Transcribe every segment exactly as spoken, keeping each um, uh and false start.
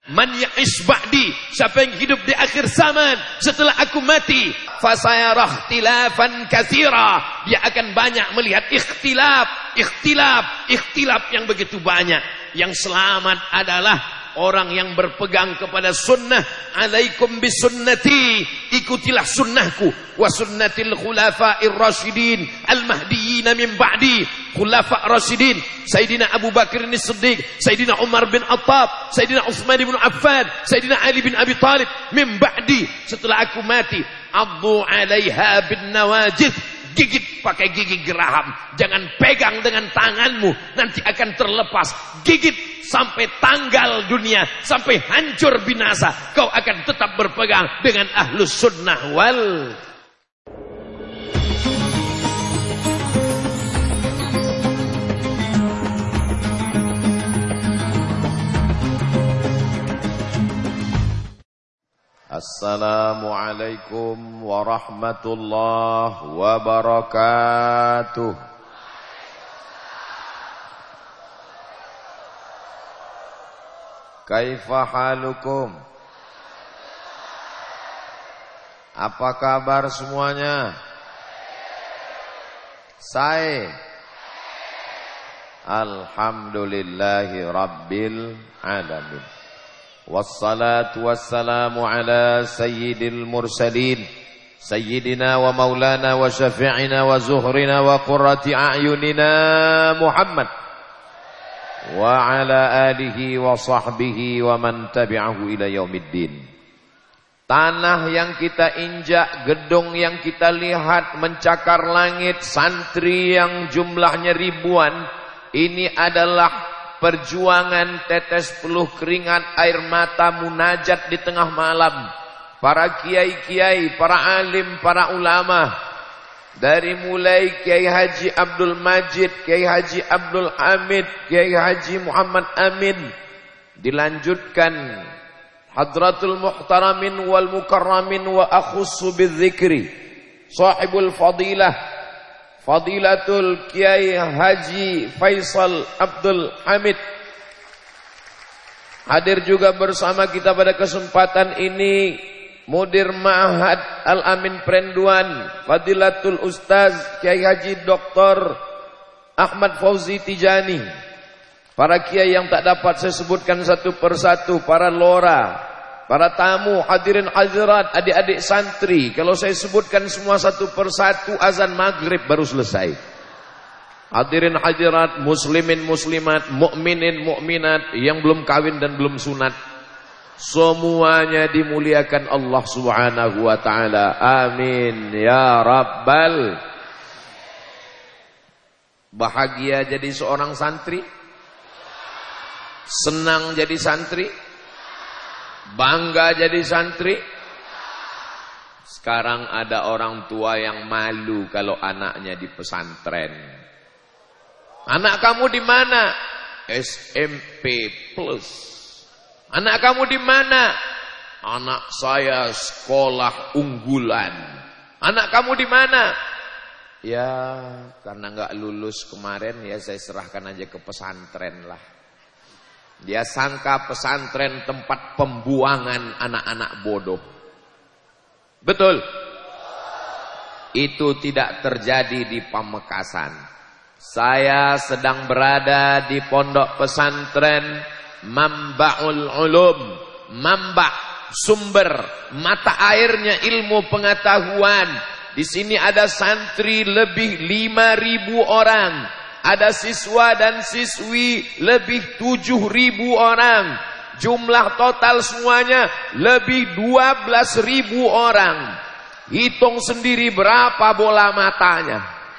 Man ya'ish ba'di, siapa yang hidup di akhir zaman setelah aku mati, fasayara ikhtilafan katsira, dia akan banyak melihat ikhtilaf, ikhtilaf, ikhtilaf yang begitu banyak. Yang selamat adalah orang yang berpegang kepada sunnah. Alaikum bisunnati, ikutilah sunnahku, wa sunnatil khulafa'ir rasyidin al-mahdiyyin min ba'di. Khulafa' rasyidin, Sayyidina Abu Bakar as-Siddiq, Sayyidina Umar bin Attab, Sayyidina Utsman bin Affan, Sayyidina Ali bin Abi Thalib, min ba'di, setelah aku mati. Addu 'alaiha bin nawajid, gigit pakai gigi geraham, jangan pegang dengan tanganmu, nanti akan terlepas. Gigit sampai tanggal dunia, sampai hancur binasa, kau akan tetap berpegang dengan ahlus sunnah wal. Assalamualaikum warahmatullahi wabarakatuh. Kaifa halukum? Apa kabar semuanya? Saya alhamdulillahi rabbil alamin. Wassalatu wassalamu ala sayyidil mursalin, sayyidina wa maulana wa syafi'ina wa zuhrina wa qurrati a'yunina Muhammad wa ala alihi wa sahbihi wa man tabi'ahu ila yaumiddin. Tanah yang kita injak, gedung yang kita lihat mencakar langit, santri yang jumlahnya ribuan, ini adalah perjuangan tetes peluh keringat air mata munajat di tengah malam. Para kiai-kiai, para alim, para ulama, dari mulai Kiai Haji Abdul Majid, Kiai Haji Abdul Hamid, Kiai Haji Muhammad Amin, dilanjutkan Hadratul Muhtaramin wal Mukarramin wa akhussu bidzikri sahibul fadilah Fadilatul Kiai Haji Faisal Abdul Hamid. Hadir juga bersama kita pada kesempatan ini Mudir Ma'had Al-Amin Prenduan, Fadilatul Ustaz Kiai Haji Doktor Ahmad Fauzi Tijani. Para kiai yang tak dapat saya sebutkan satu persatu, para lora, para tamu, hadirin hadirat, adik-adik santri. Kalau saya sebutkan semua satu persatu, azan maghrib baru selesai. Hadirin hadirat, muslimin muslimat, mukminin mukminat, yang belum kawin dan belum sunat, semuanya dimuliakan Allah Subhanahu wa taala. Amin ya rabbal. Bahagia jadi seorang santri? Senang jadi santri? Bangga jadi santri? Sekarang ada orang tua yang malu kalau anaknya di pesantren. Anak kamu di mana? S M P plus. Anak kamu di mana? Anak saya sekolah unggulan. Anak kamu di mana? Ya, karena nggak lulus kemarin, ya saya serahkan aja ke pesantren lah. Dia sangka pesantren tempat pembuangan anak-anak bodoh. Betul? Itu tidak terjadi di Pamekasan. Saya sedang berada di pondok pesantren Mambaul Ulum. Mamba, sumber, mata airnya ilmu pengetahuan. Di sini ada santri lebih lima ribu orang. Ada siswa dan siswi lebih tujuh ribu orang. Jumlah total semuanya lebih dua belas ribu orang. Hitung sendiri berapa bola matanya.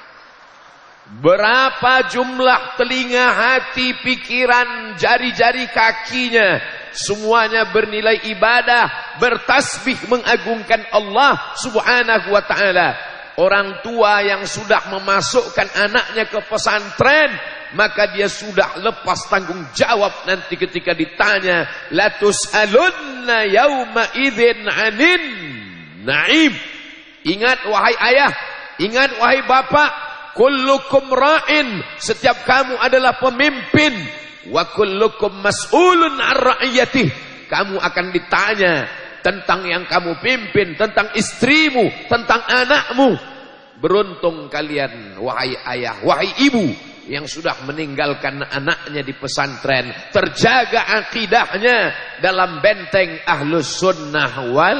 Berapa jumlah telinga, hati, pikiran, jari-jari kakinya. Semuanya bernilai ibadah, bertasbih mengagungkan Allah Subhanahu wa ta'ala. Orang tua yang sudah memasukkan anaknya ke pesantren, maka dia sudah lepas tanggung jawab nanti ketika ditanya, la tus'alunna yauma idzin 'anin na'im. Ingat wahai ayah, ingat wahai bapak, kullukum ra'in, setiap kamu adalah pemimpin, wa kullukum mas'ulun 'an ra'iyatih, Kamu akan ditanya tentang yang kamu pimpin, tentang istrimu, tentang anakmu. Beruntung kalian, wahai ayah, wahai ibu, yang sudah meninggalkan anaknya di pesantren, terjaga akidahnya dalam benteng Ahlus Sunnah wal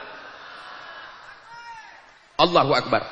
Allahu Akbar.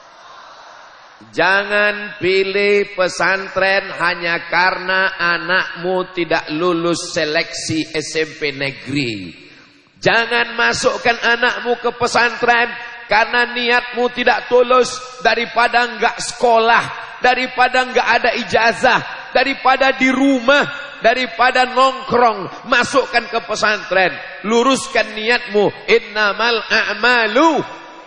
Jangan pilih pesantren hanya karena anakmu tidak lulus seleksi S M P negeri. Jangan masukkan anakmu ke pesantren karena niatmu tidak tulus, daripada enggak sekolah, daripada enggak ada ijazah, daripada di rumah, daripada nongkrong, masukkan ke pesantren. Luruskan niatmu. Innamal a'malu,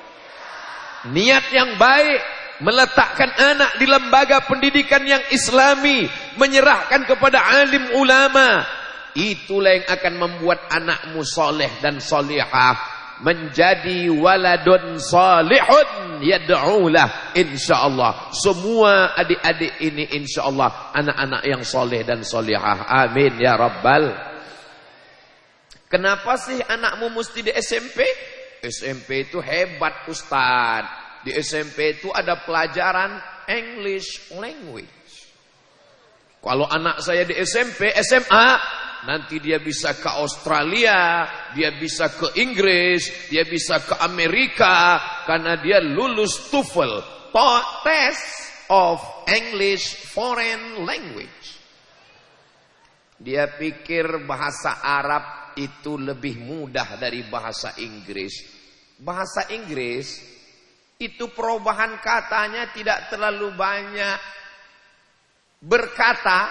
niat yang baik, meletakkan anak di lembaga pendidikan yang islami, menyerahkan kepada alim ulama, itulah yang akan membuat anakmu soleh dan solihah, menjadi waladun salihun yad'ulah. Insyaallah semua adik-adik ini insyaallah anak-anak yang soleh dan solihah. Amin ya rabbal. Kenapa sih anakmu mesti di S M P? S M P itu hebat Ustaz. Di S M P itu ada pelajaran English language. Kalau anak saya di S M P, S M A, nanti dia bisa ke Australia, dia bisa ke Inggris, dia bisa ke Amerika, karena dia lulus TOEFL, Test of English Foreign Language. Dia pikir bahasa Arab itu lebih mudah dari bahasa Inggris. Bahasa Inggris itu perubahan katanya tidak terlalu banyak. Berkata,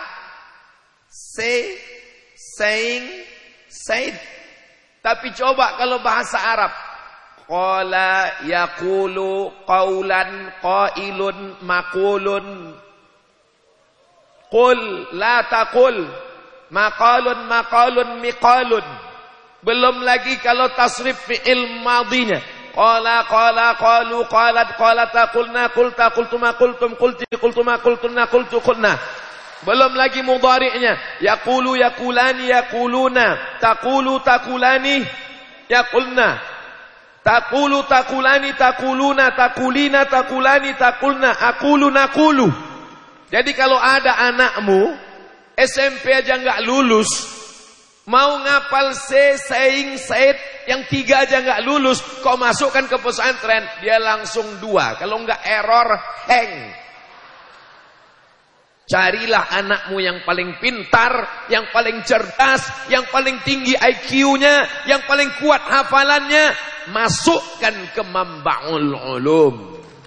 say, saying, said. Tapi coba kalau bahasa Arab, qala yaqulu qaulan qailun maqulun, qul la taqul maqalun maqalun miqalun. Belum lagi kalau tasrif fi'il madhinya, qala qala qalu qalat qalata qulna qulta qultuma qultum qulti qultuma qultunna qultu qulna. Belum lagi mudhari'nya, yaqulu yaqulani yaquluna, taqulu taqulani yaqulna, taqulu taqulani taquluna, taqulina taqulani taqulna, aqulu naqulu. Jadi kalau ada anakmu S M P aja enggak lulus, mau ngapal say, saying, said, yang tiga aja nggak lulus, kau masukkan ke pesantren, dia langsung dua. Kalau nggak error, hang. Carilah anakmu yang paling pintar, yang paling cerdas, yang paling tinggi I Q-nya, yang paling kuat hafalannya, masukkan ke Mambaul Ulum.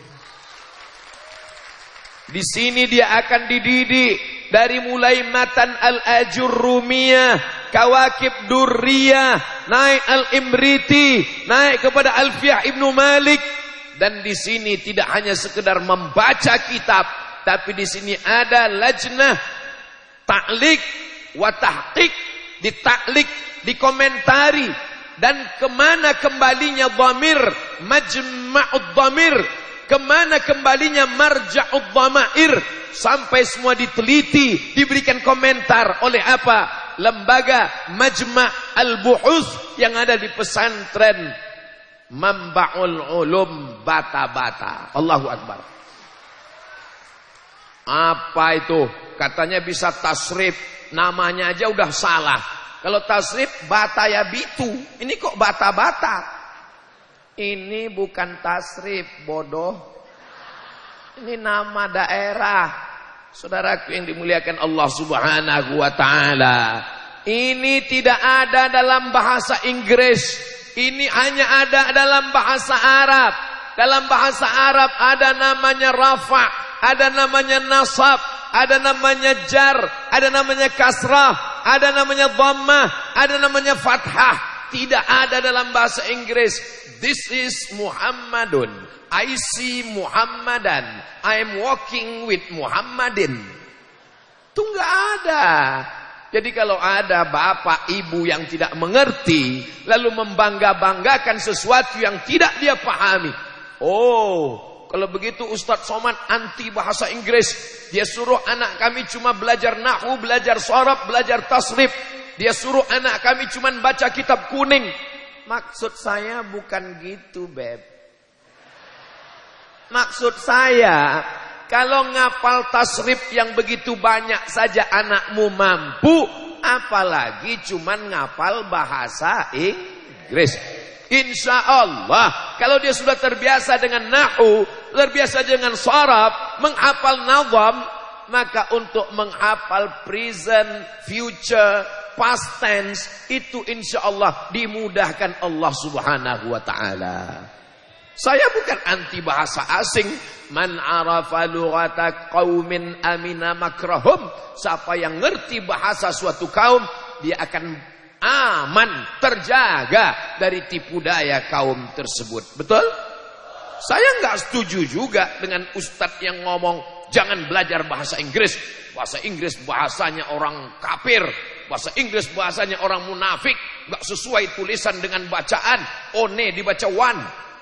Di sini dia akan dididik dari mulai matan Al-Ajurrumiyah, Kawakib Durriyah, naik Al-Imriti, naik kepada Alfiyah Ibnu Malik. Dan di sini tidak hanya sekedar membaca kitab, tapi di sini ada lajnah ta'liq wa tahqiq, ditaklik, dikomentari, dan kemana kembalinya dhamir, majma'ud dhamir, kemana kembalinya marja'ud dhamair, sampai semua diteliti, diberikan komentar oleh apa? Lembaga Majma' Al-Buhus yang ada di pesantren Mambaul Ulum Bata-Bata. Allahu Akbar. Apa itu? Katanya bisa tasrif, namanya aja udah salah. Kalau tasrif bata ya bitu, ini kok bata-bata? Ini bukan tasrif, bodoh. Ini nama daerah. Saudaraku yang dimuliakan Allah Subhanahu wa taala, ini tidak ada dalam bahasa Inggris. Ini hanya ada dalam bahasa Arab. Dalam bahasa Arab ada namanya rafa', ada namanya nasab, ada namanya jar, ada namanya kasrah, ada namanya dhammah, ada namanya fathah. Tidak ada dalam bahasa Inggris. This is Muhammadun, I see Muhammadan, I am walking with Muhammadin. Itu enggak ada. Jadi kalau ada bapak ibu yang tidak mengerti, lalu membangga-banggakan sesuatu yang tidak dia pahami. Oh, kalau begitu Ustadz Somad anti bahasa Inggris. Dia suruh anak kami cuma belajar nahwu, belajar sharaf, belajar tasrif. Dia suruh anak kami cuman baca kitab kuning. Maksud saya bukan gitu, Beb. Maksud saya, kalau ngapal tasrif yang begitu banyak saja anakmu mampu, apalagi cuman ngapal bahasa Inggris. Insya Allah, kalau dia sudah terbiasa dengan nahu, terbiasa dengan sharaf, menghafal nazam, maka untuk menghafal present, future, past tense, itu insya Allah dimudahkan Allah subhanahu wa ta'ala. Saya bukan anti bahasa asing. Man arafa lughata qaumin amina makrahum. Siapa yang ngerti bahasa suatu kaum, dia akan aman, terjaga dari tipu daya kaum tersebut. Betul? Saya nggak setuju juga dengan ustadz yang ngomong jangan belajar bahasa Inggris. Bahasa Inggris bahasanya orang kafir. Bahasa Inggris bahasanya orang munafik. Nggak sesuai tulisan dengan bacaan. One dibaca one.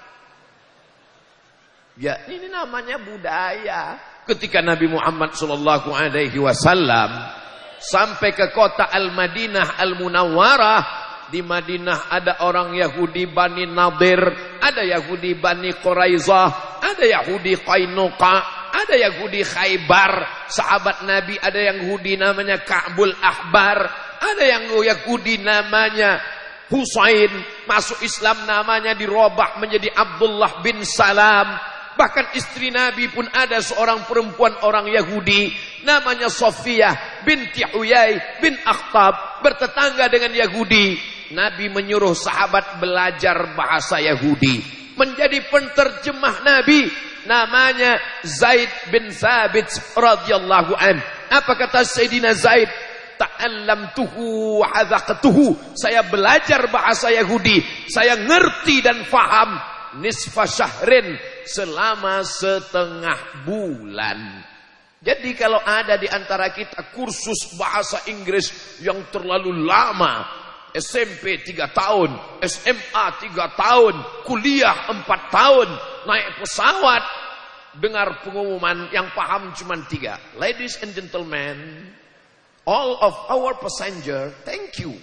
Ya, ini namanya budaya. Ketika Nabi Muhammad shallallahu alaihi wasallam sampai ke kota Al-Madinah Al-Munawwarah, di Madinah ada orang Yahudi Bani Nadir, ada Yahudi Bani Quraizah, ada Yahudi Qainuqa, ada Yahudi Khaybar. Sahabat Nabi ada yang Yahudi namanya Ka'bul Ahbar, ada yang Yahudi namanya Husain, masuk Islam namanya dirubah menjadi Abdullah bin Salam. Bahkan istri Nabi pun ada seorang perempuan orang Yahudi namanya Sofiyah binti Huyai bin Akhtab, bertetangga dengan Yahudi. Nabi menyuruh sahabat belajar bahasa Yahudi. Menjadi penterjemah Nabi namanya Zaid bin Thabit radhiyallahu an. Apa kata Sayyidina Zaid? Ta'allamtuhu wa hadzaqtuhu. Saya belajar bahasa Yahudi, saya ngerti dan faham nisfa syahrin, selama setengah bulan. Jadi kalau ada di antara kita kursus bahasa Inggris yang terlalu lama, S M P tiga tahun, S M A tiga tahun, kuliah empat tahun, naik pesawat, dengar pengumuman yang paham cuma tiga. Ladies and gentlemen, all of our passenger, thank you.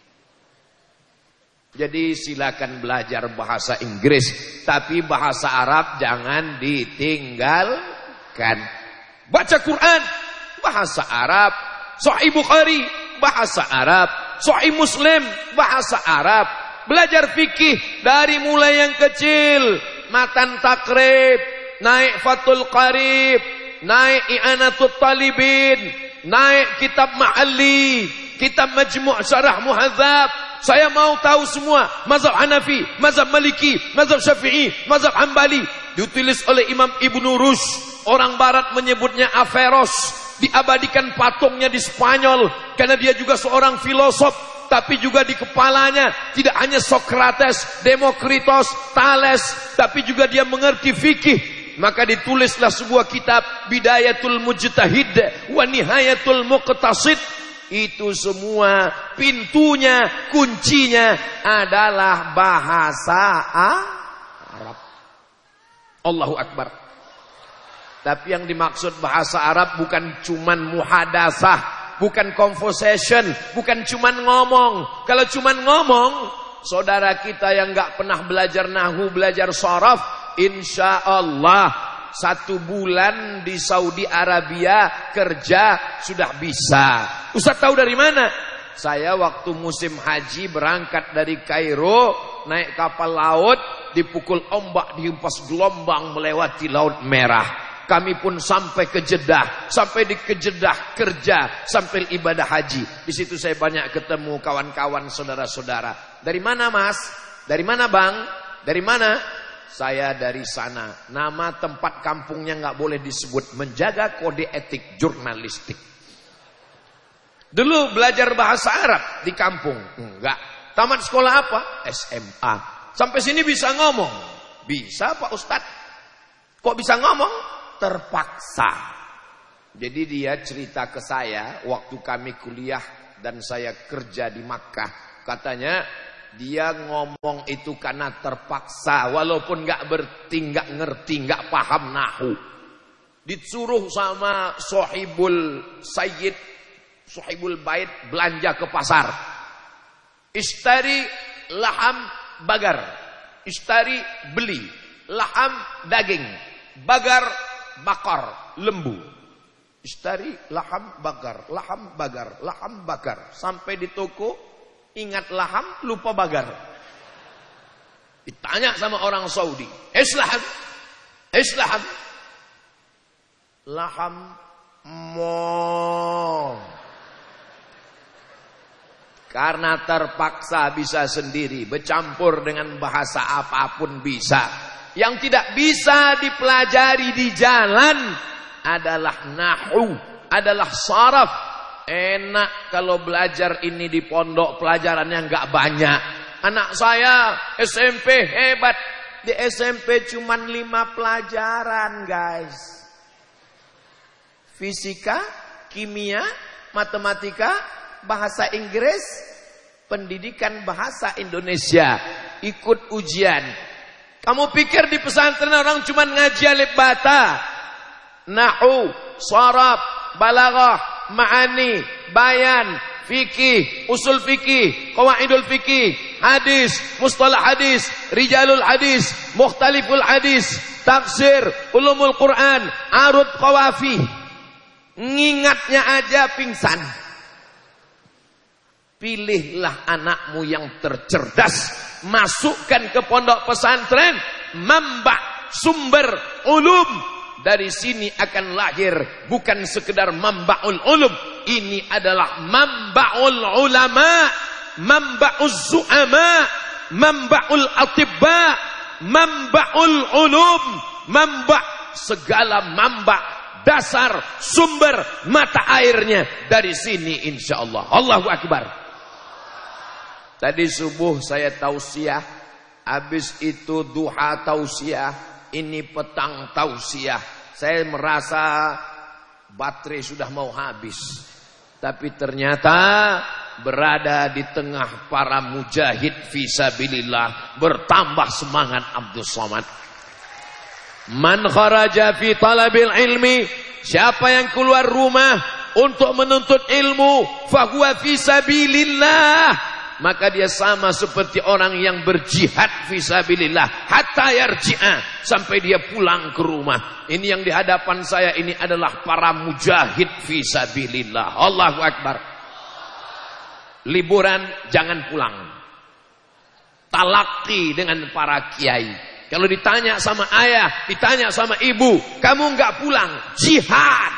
Jadi silakan belajar bahasa Inggris, tapi bahasa Arab jangan ditinggalkan. Baca Quran bahasa Arab, Sahih Bukhari bahasa Arab, Sahih Muslim bahasa Arab. Belajar fikih dari mulai yang kecil, Matan Takrib, naik Fathul Qarib, naik I'anatul Talibin, naik kitab Ma'alli, kitab Majmu' Syarah Muhadzab. Saya mau tahu semua mazhab Hanafi, mazhab Maliki, mazhab Syafi'i, mazhab Hambali. Ditulis oleh Imam Ibnu Rushd. Orang barat menyebutnya Averroes. Diabadikan patungnya di Spanyol karena dia juga seorang filosof. Tapi juga di kepalanya tidak hanya Socrates, Demokritos, Thales, tapi juga dia mengerti fikih. Maka ditulislah sebuah kitab Bidayatul Mujtahid wa Nihayatul Muqtasid. Itu semua pintunya, kuncinya adalah bahasa Arab. Allahu Akbar. Tapi yang dimaksud bahasa Arab bukan cuman muhadasah, bukan conversation, bukan cuman ngomong. Kalau cuman ngomong, saudara kita yang gak pernah belajar nahu, belajar sharaf, insya Allah satu bulan di Saudi Arabia kerja sudah bisa. Ustaz tahu dari mana? Saya waktu musim haji berangkat dari Kairo, naik kapal laut, dipukul ombak, dihempas gelombang melewati Laut Merah. Kami pun sampai ke Jeddah, sampai di ke Jeddah kerja sampai ibadah haji. Di situ saya banyak ketemu kawan-kawan, saudara-saudara. Dari mana Mas? Dari mana Bang? Dari mana? Saya dari sana. Nama tempat kampungnya nggak boleh disebut. Menjaga kode etik jurnalistik. Dulu belajar bahasa Arab di kampung. Enggak. Tamat sekolah apa? S M A. Sampai sini bisa ngomong. Bisa Pak Ustadz. Kok bisa ngomong? Terpaksa. Jadi dia cerita ke saya waktu kami kuliah dan saya kerja di Makkah. Katanya dia ngomong itu karena terpaksa, walaupun gak berti, gak ngerti, gak paham nahu. Disuruh sama Sohibul Sayyid Sahibul bait belanja ke pasar. Ishtari laham bagar. Ishtari beli. Laham daging. Bagar bakar lembu. Ishtari laham bagar. Laham bagar. Laham bakar. Sampai di toko ingat laham lupa bagar. Ditanya sama orang Saudi. Islaham. Islaham. Laham mo. Karena terpaksa bisa sendiri, bercampur dengan bahasa apapun bisa. Yang tidak bisa dipelajari di jalan adalah nahwu, adalah saraf. Enak kalau belajar ini di pondok, pelajarannya enggak banyak. Anak saya S M P hebat. Di S M P cuma lima pelajaran, guys. Fisika, kimia, matematika, bahasa Inggris, pendidikan bahasa Indonesia, ikut ujian. Kamu pikir di pesantren orang cuma ngaji alif bata, nahwu, sharaf, balaghah, ma'ani, bayan, fikih, usul fikih, qawaidul fikih, hadis, mustalah hadis, rijalul hadis, mukhtaliful hadis, tafsir, ulumul Quran, arud qawafi. Ngingatnya aja pingsan. Pilihlah anakmu yang tercerdas, masukkan ke pondok pesantren, mamba sumber ulum. Dari sini akan lahir bukan sekedar mambaul ulum, ini adalah mambaul ulama, mambaul zu'ama, mambaul atibba, mambaul ulum, mamba segala mamba, dasar sumber mata airnya dari sini insyaallah. Allahu akbar. Tadi subuh saya tausiah, habis itu duha tausiah, ini petang tausiah. Saya merasa baterai sudah mau habis. Tapi ternyata berada di tengah para mujahid fisabilillah, bertambah semangat Abdul Somad. Man kharaja fi talabil ilmi, siapa yang keluar rumah untuk menuntut ilmu, fahuwa fisabilillah, maka dia sama seperti orang yang berjihad fisabilillah hatta yarji'a, sampai dia pulang ke rumah. Ini yang di hadapan saya ini adalah para mujahid fisabilillah. Allahu akbar. Liburan jangan pulang, talaqi dengan para kiai. Kalau ditanya sama ayah, ditanya sama ibu, kamu enggak pulang, jihad.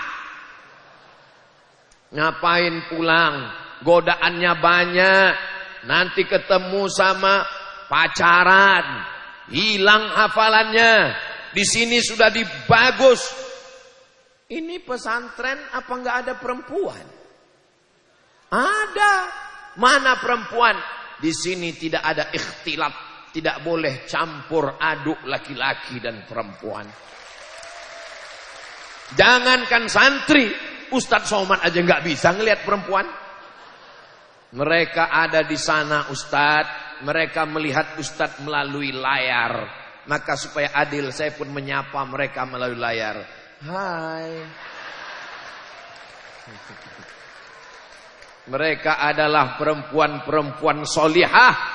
Ngapain pulang? Godaannya banyak. Nanti ketemu sama pacaran, hilang hafalannya. Di sini sudah dibagus. Ini pesantren apa enggak ada perempuan? Ada. Mana perempuan? Di sini tidak ada ikhtilat. Tidak boleh campur aduk laki-laki dan perempuan. Jangankan santri, Ustadz Somad aja nggak bisa ngelihat perempuan. Mereka ada di sana Ustadz, mereka melihat Ustadz melalui layar. Maka supaya adil saya pun menyapa mereka melalui layar. Hai. Mereka adalah perempuan-perempuan solihah.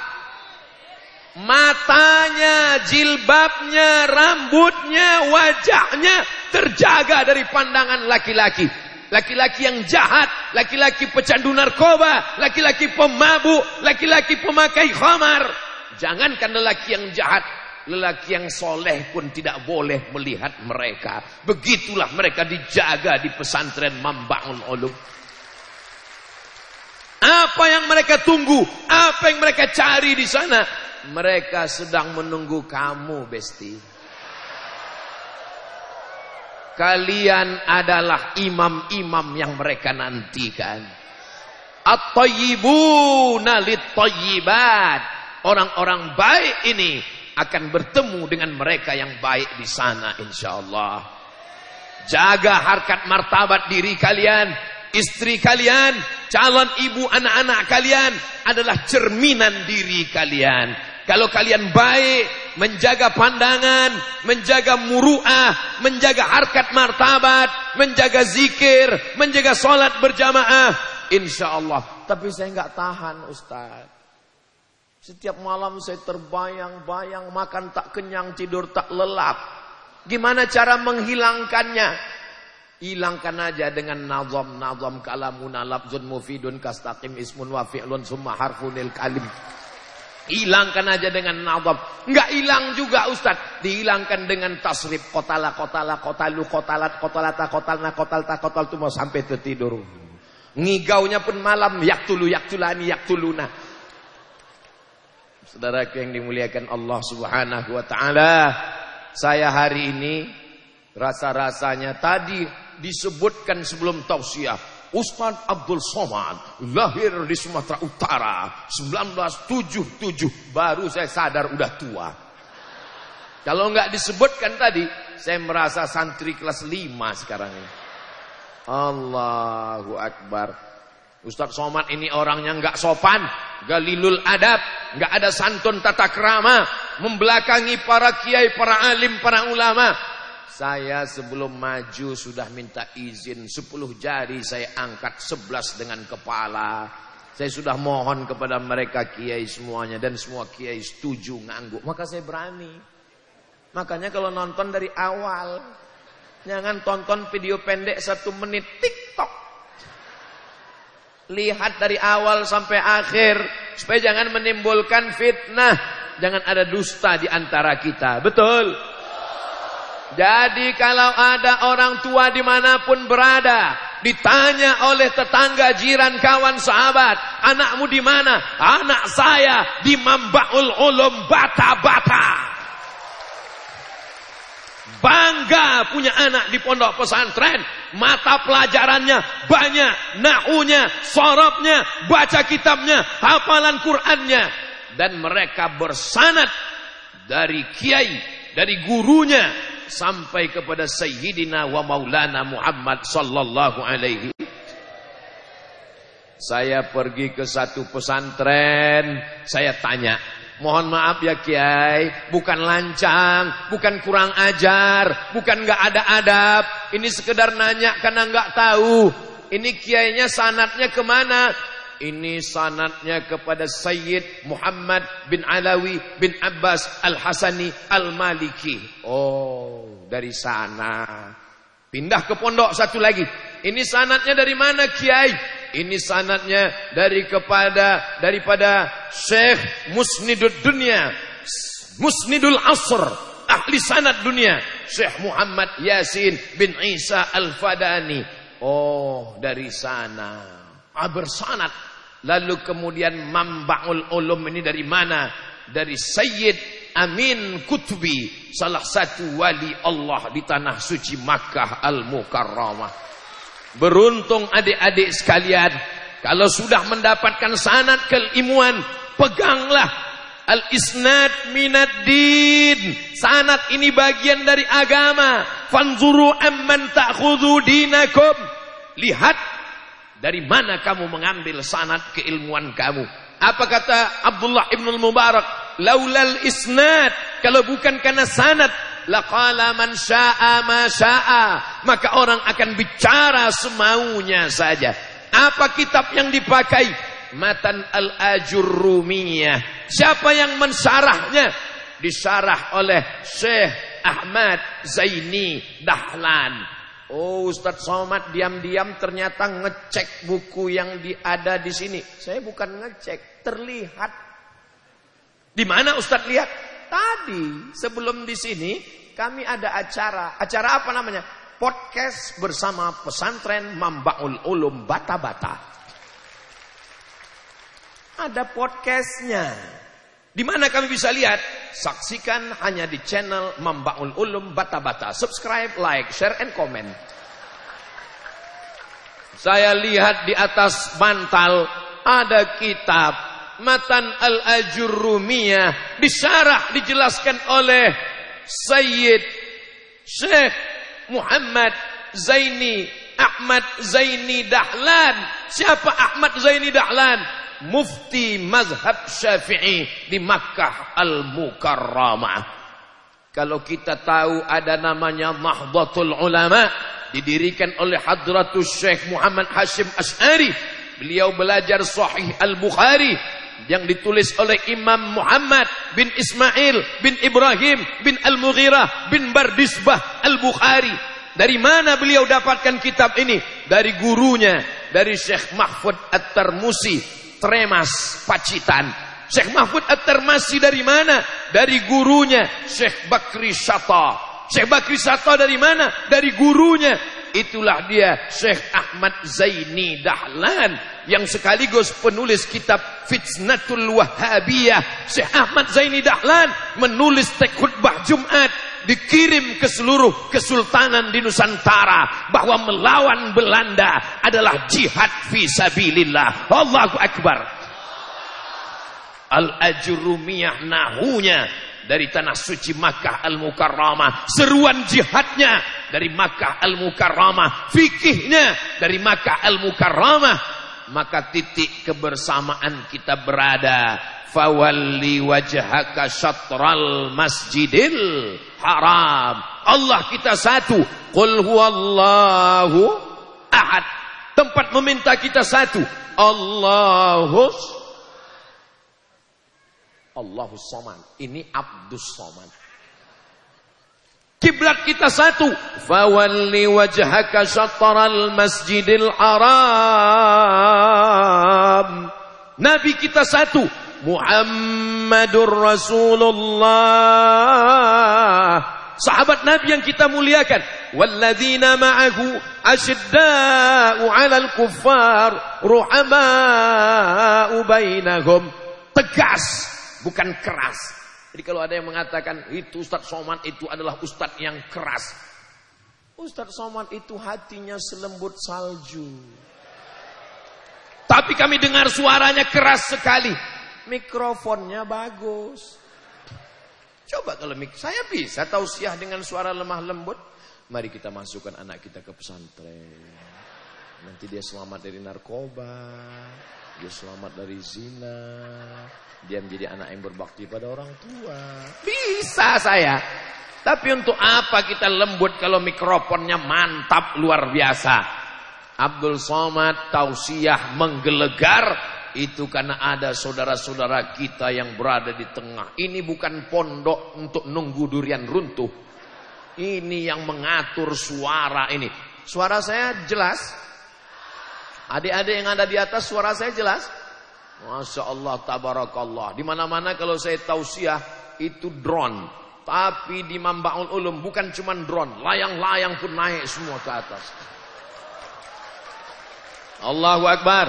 Matanya, jilbabnya, rambutnya, wajahnya terjaga dari pandangan laki-laki. Laki-laki yang jahat, laki-laki pecandu narkoba, laki-laki pemabuk, laki-laki pemakai khamar. Jangankan lelaki yang jahat, lelaki yang soleh pun tidak boleh melihat mereka. Begitulah mereka dijaga di pesantren Mambaul Ulum. Apa yang mereka tunggu? Apa yang mereka cari di sana? Mereka sedang menunggu kamu, Besti. Kalian adalah imam-imam yang mereka nantikan. At-tayyibuna lit-tayyibat. Orang-orang baik ini akan bertemu dengan mereka yang baik di sana insyaallah. Jaga harkat martabat diri kalian, istri kalian, calon ibu anak-anak kalian adalah cerminan diri kalian. Kalau kalian baik, menjaga pandangan, menjaga muru'ah, menjaga harkat martabat, menjaga zikir, menjaga sholat berjamaah, insya Allah. Tapi saya nggak tahan Ustaz. Setiap malam saya terbayang-bayang, makan tak kenyang, tidur tak lelap. Gimana cara menghilangkannya? Hilangkan aja dengan nazam, nazam kalamuna labzun mufidun kastaqim ismun wa fi'lun summa harfunil kalim. Hilangkan aja dengan nazam. Enggak hilang juga Ustaz. Dihilangkan dengan tasrif. Kotala, kotala, kotalu, kotalat, kotalata, kotalna, kotalta, kotal tuh mau sampai tertidur. Ngigaunya pun malam. Yaktulu, yaktulani, yaktuluna. Saudaraku yang dimuliakan Allah Subhanahu wa ta'ala. Saya hari ini rasa-rasanya tadi disebutkan sebelum tausiah. Ustaz Abdul Somad lahir di Sumatera Utara sembilan belas tujuh puluh tujuh. Baru saya sadar udah tua. Kalau enggak disebutkan tadi, saya merasa santri kelas lima sekarang ini. Allahu Akbar. Ustaz Somad ini orangnya enggak sopan, galilul adab, enggak ada santun tata krama, membelakangi para kiai, para alim, para ulama. Saya sebelum maju sudah minta izin, sepuluh jari saya angkat, sebelas dengan kepala. Saya sudah mohon kepada mereka kiai semuanya, dan semua kiai setuju ngangguk. Maka saya berani. Makanya kalau nonton dari awal, jangan tonton video pendek satu menit TikTok. Lihat dari awal sampai akhir, supaya jangan menimbulkan fitnah, jangan ada dusta di antara kita. Betul? Jadi kalau ada orang tua dimanapun berada, ditanya oleh tetangga, jiran, kawan, sahabat, anakmu di mana? Anak saya di Mambaul Ulum Bata-Bata. Bangga punya anak di pondok pesantren. Mata pelajarannya banyak, nahunya, sorobnya, baca kitabnya, hafalan Qur'annya. Dan mereka bersanad dari kiai, dari gurunya, sampai kepada Sayyidina wa Maulana Muhammad sallallahu alaihi. Saya pergi ke satu pesantren, saya tanya, mohon maaf ya kiai, bukan lancang, bukan kurang ajar, bukan nggak ada adab, ini sekedar nanya karena nggak tahu. Ini kiainya sanadnya kemana? Ini sanadnya kepada Sayyid Muhammad bin Alawi bin Abbas Al-Hasani Al-Maliki. Oh, dari sana. Pindah ke pondok satu lagi. Ini sanadnya dari mana kiai? Ini sanadnya dari kepada daripada Syekh Musnidud Dunia, Musnidul Asr, ahli sanad dunia, Syekh Muhammad Yasin bin Isa Al-Fadani. Oh, dari sana. Ah, bersanad. Lalu kemudian Mambaul Ulum ini dari mana? Dari Sayyid Amin Kutubi, salah satu wali Allah di tanah suci Makkah Al-Mukarramah. Beruntung adik-adik sekalian, kalau sudah mendapatkan sanad keilmuan, peganglah. Al-isnad minad din. Sanad ini bagian dari agama. Fanzuru amman ta'khudhu dinakum. Lihat dari mana kamu mengambil sanad keilmuan kamu. Apa kata Abdullah ibn al-Mubarak? Laulal isnad, kalau bukan karena sanad, laqala man syaa ma syaa, maka orang akan bicara semaunya saja. Apa kitab yang dipakai? Matan al-Ajurrumiyah. Siapa yang mensyarahnya? Disyarah oleh Syekh Ahmad Zaini Dahlan. Oh, Ustaz Somad diam-diam ternyata ngecek buku yang di, ada di sini. Saya bukan ngecek, terlihat. Di mana Ustaz lihat? Tadi sebelum di sini kami ada acara. Acara apa namanya? Podcast bersama pesantren Mambaul Ulum Bata-Bata. Ada podcastnya. Di mana kami bisa lihat? Saksikan hanya di channel Mambaul Ulum Bata-Bata. Subscribe, like, share, and comment. Saya lihat di atas bantal ada kitab Matan al-Ajurrumiyah, disyarah, dijelaskan oleh Sayyid Syekh Muhammad Zaini Ahmad Zaini Dahlan. Siapa Ahmad Zaini Dahlan? Mufti mazhab Syafi'i di Makkah Al-Mukarramah. Kalau kita tahu ada namanya Nahdlatul Ulama, didirikan oleh Hadratus Syekh Muhammad Hashim Asy'ari, beliau belajar Sahih Al-Bukhari yang ditulis oleh Imam Muhammad bin Ismail bin Ibrahim bin Al-Mughirah bin Bardisbah Al-Bukhari. Dari mana beliau dapatkan kitab ini? Dari gurunya, dari Syekh Mahfud At-Tarmusi, Tremas, Pacitan. Syekh Mahfud At-Tarmusi dari mana? Dari gurunya, Syekh Bakri Syata. Syekh Bakri Syata dari mana? Dari gurunya. Itulah dia Syekh Ahmad Zaini Dahlan yang sekaligus penulis kitab Fitnatul Wahhabiyah. Syekh Ahmad Zaini Dahlan menulis teks khutbah Jumat, dikirim ke seluruh kesultanan di Nusantara bahwa melawan Belanda adalah jihad fi sabilillah. Allahu Akbar. Al-Ajrumiyah nahunya dari tanah suci Makkah Al-Mukarramah, seruan jihadnya dari Makkah Al-Mukarramah, fikihnya dari Makkah Al-Mukarramah. Maka titik kebersamaan kita berada. Fawalli wajhaka syatral masjidil haram. Allah kita satu. Qul huwallahu ahad. Tempat meminta kita satu. Allahus Allahus Somad. Ini Abdus Somad. Kiblat kita satu. Fawalli wajhaka syatral masjidil haram. Nabi kita satu. Muhammadur Rasulullah. Sahabat Nabi yang kita muliakan. Walladzina ma'ahu asyidda'u 'alal kuffar ruhama'u bainahum. Tegas, bukan keras. Jadi kalau ada yang mengatakan itu Ustadz Somad itu adalah Ustadz yang keras, Ustadz Somad itu hatinya selembut salju. Tapi kami dengar suaranya keras sekali. Mikrofonnya bagus. Coba kalau mik saya bisa tausiah dengan suara lemah lembut. Mari kita masukkan anak kita ke pesantren. Nanti dia selamat dari narkoba, dia selamat dari zina, dia menjadi anak yang berbakti pada orang tua. Bisa saya. Tapi untuk apa kita lembut kalau mikrofonnya mantap luar biasa? Abdul Somad tausiah menggelegar itu karena ada saudara-saudara kita yang berada di tengah. Ini bukan pondok untuk nunggu durian runtuh. Ini yang mengatur suara ini. Suara saya jelas? Adik-adik yang ada di atas suara saya jelas? Masya Allah, tabarakallah. Di mana-mana kalau saya tausiah itu drone. Tapi di Mambaul Ulum bukan cuma drone, layang-layang pun naik semua ke atas. Allahu Akbar.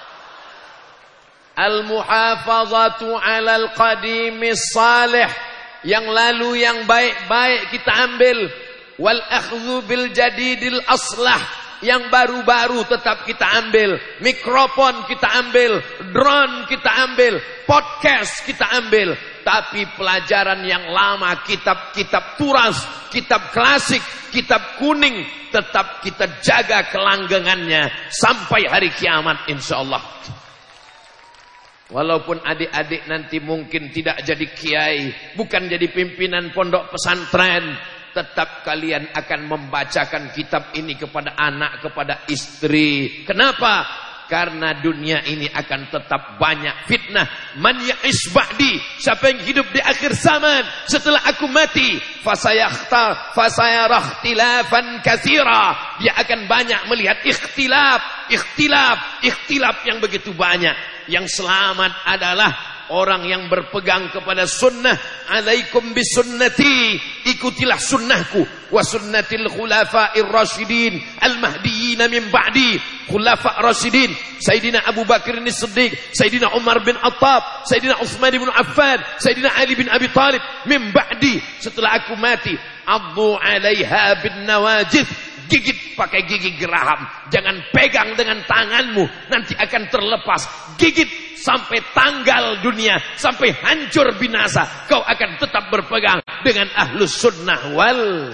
Al-muhafazatu 'alal qadimis salih. Yang lalu yang baik-baik kita ambil. Wal akhdhu bil jadidil aslah. Yang baru-baru tetap kita ambil. Mikrofon kita ambil. Drone kita ambil. Podcast kita ambil. Tapi pelajaran yang lama, kitab-kitab turas, kitab klasik, kitab kuning, tetap kita jaga kelanggengannya sampai hari kiamat insyaallah. Walaupun adik-adik nanti mungkin tidak jadi kiai, bukan jadi pimpinan pondok pesantren, tetap kalian akan membacakan kitab ini kepada anak, kepada istri. Kenapa? Karena dunia ini akan tetap banyak fitnah. Man ya'ish ba'di, siapa yang hidup di akhir zaman setelah aku mati, fasayakhtar fasayarah ikhtilafan katsira, dia akan banyak melihat ikhtilaf, ikhtilaf, ikhtilaf yang begitu banyak. Yang selamat adalah orang yang berpegang kepada sunnah. Alaikum bisunnati, ikutilah sunnahku, wa sunnatil khulafa'ir rasyidin al-mahdiyyin min ba'di. Khulafa' rasyidin, Sayyidina Abu Bakar as-Siddiq, Sayyidina Umar bin Attab, Sayyidina Utsman bin Affan, Sayyidina Ali bin Abi Thalib min ba'di, setelah aku mati. Addu 'alaiha bin nawajid, gigit pakai gigi geraham. Jangan pegang dengan tanganmu, nanti akan terlepas. Gigit sampai tanggal dunia, sampai hancur binasa. Kau akan tetap berpegang dengan ahlus sunnah wal.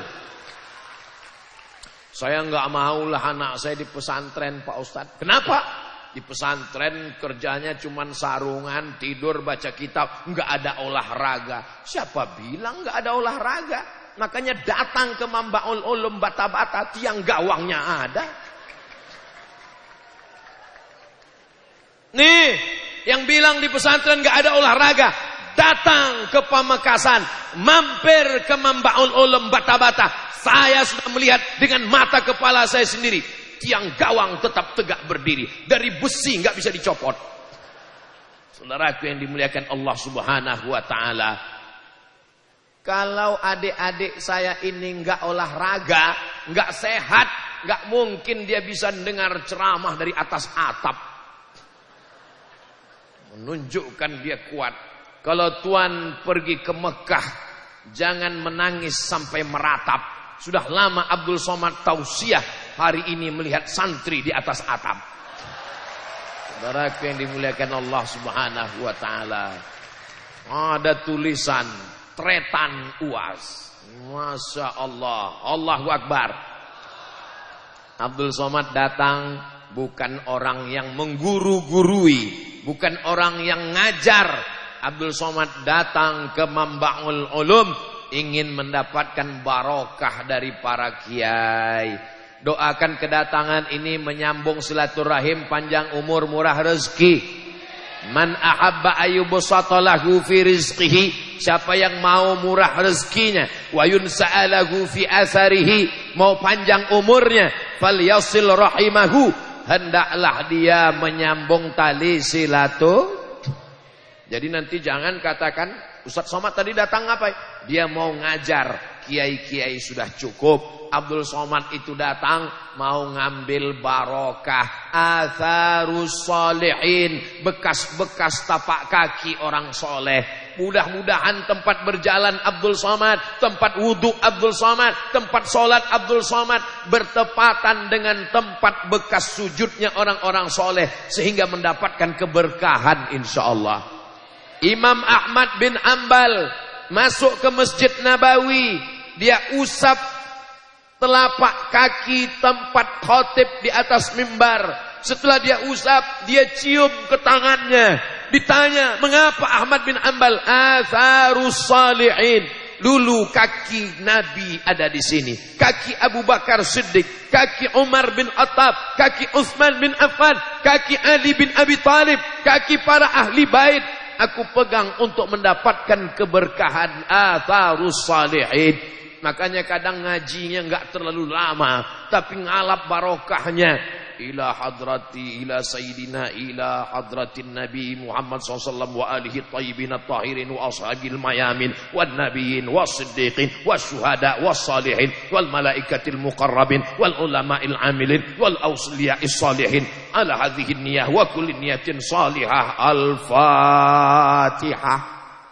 Saya enggak maulah anak saya di pesantren, Pak Ustadz. Kenapa? Di pesantren kerjanya cuman sarungan, tidur, baca kitab, enggak ada olahraga. Siapa bilang enggak ada olahraga? Makanya datang ke Mambaul Ulum bata-bata, tiang gawangnya ada. Nih, yang bilang di pesantren gak ada olahraga, datang ke Pamekasan, mampir ke Mambaul Ulum Bata-Bata. Saya sudah melihat dengan mata kepala saya sendiri, tiang gawang tetap tegak berdiri, dari besi gak bisa dicopot. Saudaraku yang dimuliakan Allah Subhanahu wa taala, kalau adik-adik saya ini gak olahraga, gak sehat, gak mungkin dia bisa dengar ceramah dari atas atap. Menunjukkan dia kuat. Kalau tuan pergi ke Mekah, jangan menangis sampai meratap. Sudah lama Abdul Somad tausiah, hari ini melihat santri di atas atap. Saudaraku yang dimuliakan Allah Subhanahu wa taala, ada tulisan tretan U A S. Masya Allah, Allahu Akbar. Abdul Somad datang bukan orang yang mengguru-gurui, bukan orang yang ngajar. Abdul Somad datang ke Mambaul Ulum ingin mendapatkan barokah dari para kiai. Doakan kedatangan ini menyambung silaturahim, panjang umur, murah rezeki. Man ahabba ayyubsata lahu fi rizqihi, siapa yang mau murah rezekinya, wa yunsa'alahu fi asarihi, mau panjang umurnya, falyasil rahimahu, hendaklah dia menyambung tali silatu. Jadi nanti jangan katakan Ustaz Somad tadi datang ngapain? Dia mau ngajar, kiai-kiai sudah cukup. Abdul Somad itu datang mau ngambil barokah, atharus solihin, bekas-bekas tapak kaki orang soleh. Mudah-mudahan tempat berjalan Abdul Somad, tempat wudhu Abdul Somad, tempat sholat Abdul Somad bertepatan dengan tempat bekas sujudnya orang-orang soleh, sehingga mendapatkan keberkahan insyaallah. Imam Ahmad bin Ambal masuk ke Masjid Nabawi, dia usap telapak kaki tempat khotib di atas mimbar. Setelah dia usap, dia cium ke tangannya. Ditanya, mengapa Ahmad bin Ambal? Atharus salihin. Dulu kaki Nabi ada di sini. Kaki Abu Bakar Siddiq, kaki Umar bin Khattab, kaki Utsman bin Affan, kaki Ali bin Abi Thalib, kaki para ahli bait. Aku pegang untuk mendapatkan keberkahan atharus salihin. Makanya kadang ngajinya enggak terlalu lama, tapi ngalap barokahnya. Ila hadrati, ila sayyidina, ila hadratin Nabi Muhammad sallallahu alaihi wasallam wa alihi tayyibin at-tahirin wa ashabil mayamin wan nabiyyin was siddiqin was syuhada was salihin wal malaikatil muqarrabin wal ulama'il amilin wal awliya'is salihin ala hadhihi niyyah wa kulli niyatin salihah. Al-Fatihah.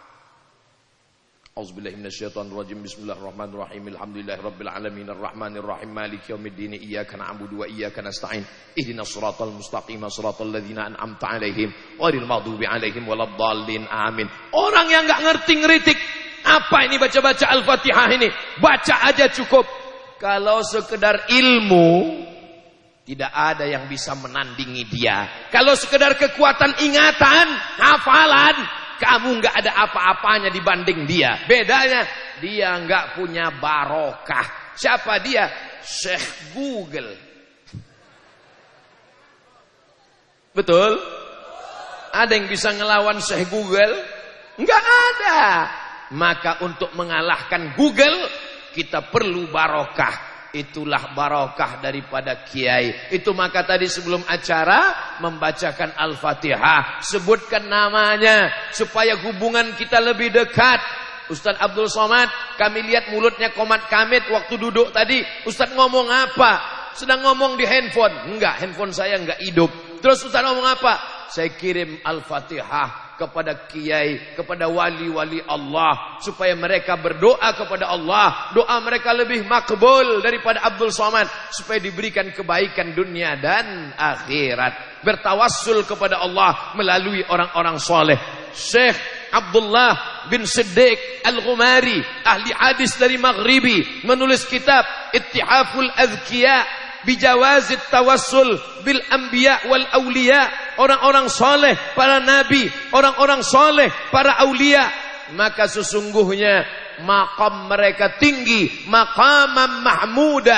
Auzubillahi minasyaitonir rajim. Bismillahirrahmanirrahim. Alhamdulillahirabbil alamin arrahmanir rahim maliki yaumiddin iyyaka na'budu wa iyyaka nasta'in ihdinas siratal mustaqim siratal ladzina an'amta 'alaihim ghairil maghdubi 'alaihim waladdallin. Amin. Orang yang enggak ngerti ngeritik, apa ini baca-baca Al-Fatihah ini? Baca aja cukup. Kalau sekedar ilmu, tidak ada yang bisa menandingi dia. Kalau sekedar kekuatan ingatan, hafalan, kamu nggak ada apa-apanya dibanding dia. Bedanya, dia nggak punya barokah. Siapa dia? Syekh Google. Betul? Ada yang bisa ngelawan Syekh Google? Nggak ada. Maka untuk mengalahkan Google, kita perlu barokah. Itulah barokah daripada kiai. Itu maka tadi sebelum acara membacakan Al-Fatihah, sebutkan namanya supaya hubungan kita lebih dekat. Ustaz Abdul Somad, kami lihat mulutnya komat kamit waktu duduk tadi. Ustaz ngomong apa? Sedang ngomong di handphone. Enggak, handphone saya enggak hidup. Terus Ustaz ngomong apa? Saya kirim Al-Fatihah kepada kiai, kepada wali-wali Allah, supaya mereka berdoa kepada Allah, doa mereka lebih makbul daripada Abdul Somad, supaya diberikan kebaikan dunia dan akhirat. Bertawassul kepada Allah melalui orang-orang soleh. Syekh Abdullah bin Siddiq Al-Ghumari, ahli hadis dari Maghribi, menulis kitab Ittihaful Adhkiya bijawazit tawassul bil anbiya wal awliya. Orang-orang soleh, para nabi, orang-orang soleh, para aulia, maka sesungguhnya maqam mereka tinggi, maqamam mahmuda.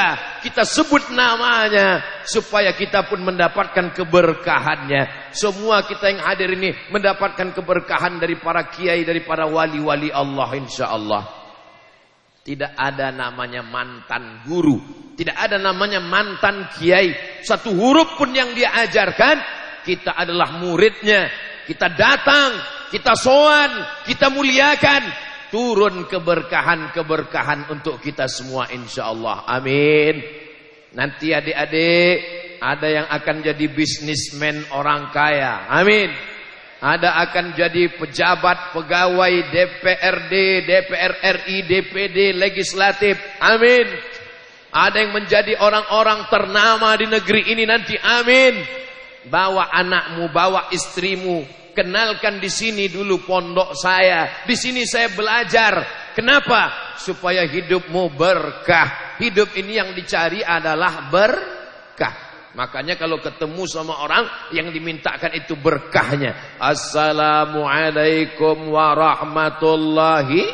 kita sebut namanya, supaya kita pun mendapatkan keberkahannya. Semua kita yang hadir ini mendapatkan keberkahan dari para kiai, dari para wali-wali Allah insyaallah. Tidak ada namanya mantan guru, tidak ada namanya mantan kiai. Satu huruf pun yang dia ajarkan, kita adalah muridnya. Kita datang, kita sowan, kita muliakan. Turun keberkahan-keberkahan untuk kita semua insyaallah. Amin. Nanti adik-adik ada yang akan jadi bisnismen orang kaya. Amin. Ada akan jadi pejabat, pegawai D P R D, D P R R I, D P D, legislatif. Amin. Ada yang menjadi orang-orang ternama di negeri ini nanti. Amin. Bawa anakmu, bawa istrimu, kenalkan di sini dulu pondok saya. Di sini saya belajar. Kenapa? Supaya hidupmu berkah. Hidup ini yang dicari adalah berkah. Makanya kalau ketemu sama orang yang dimintakan itu berkahnya. Assalamualaikum warahmatullahi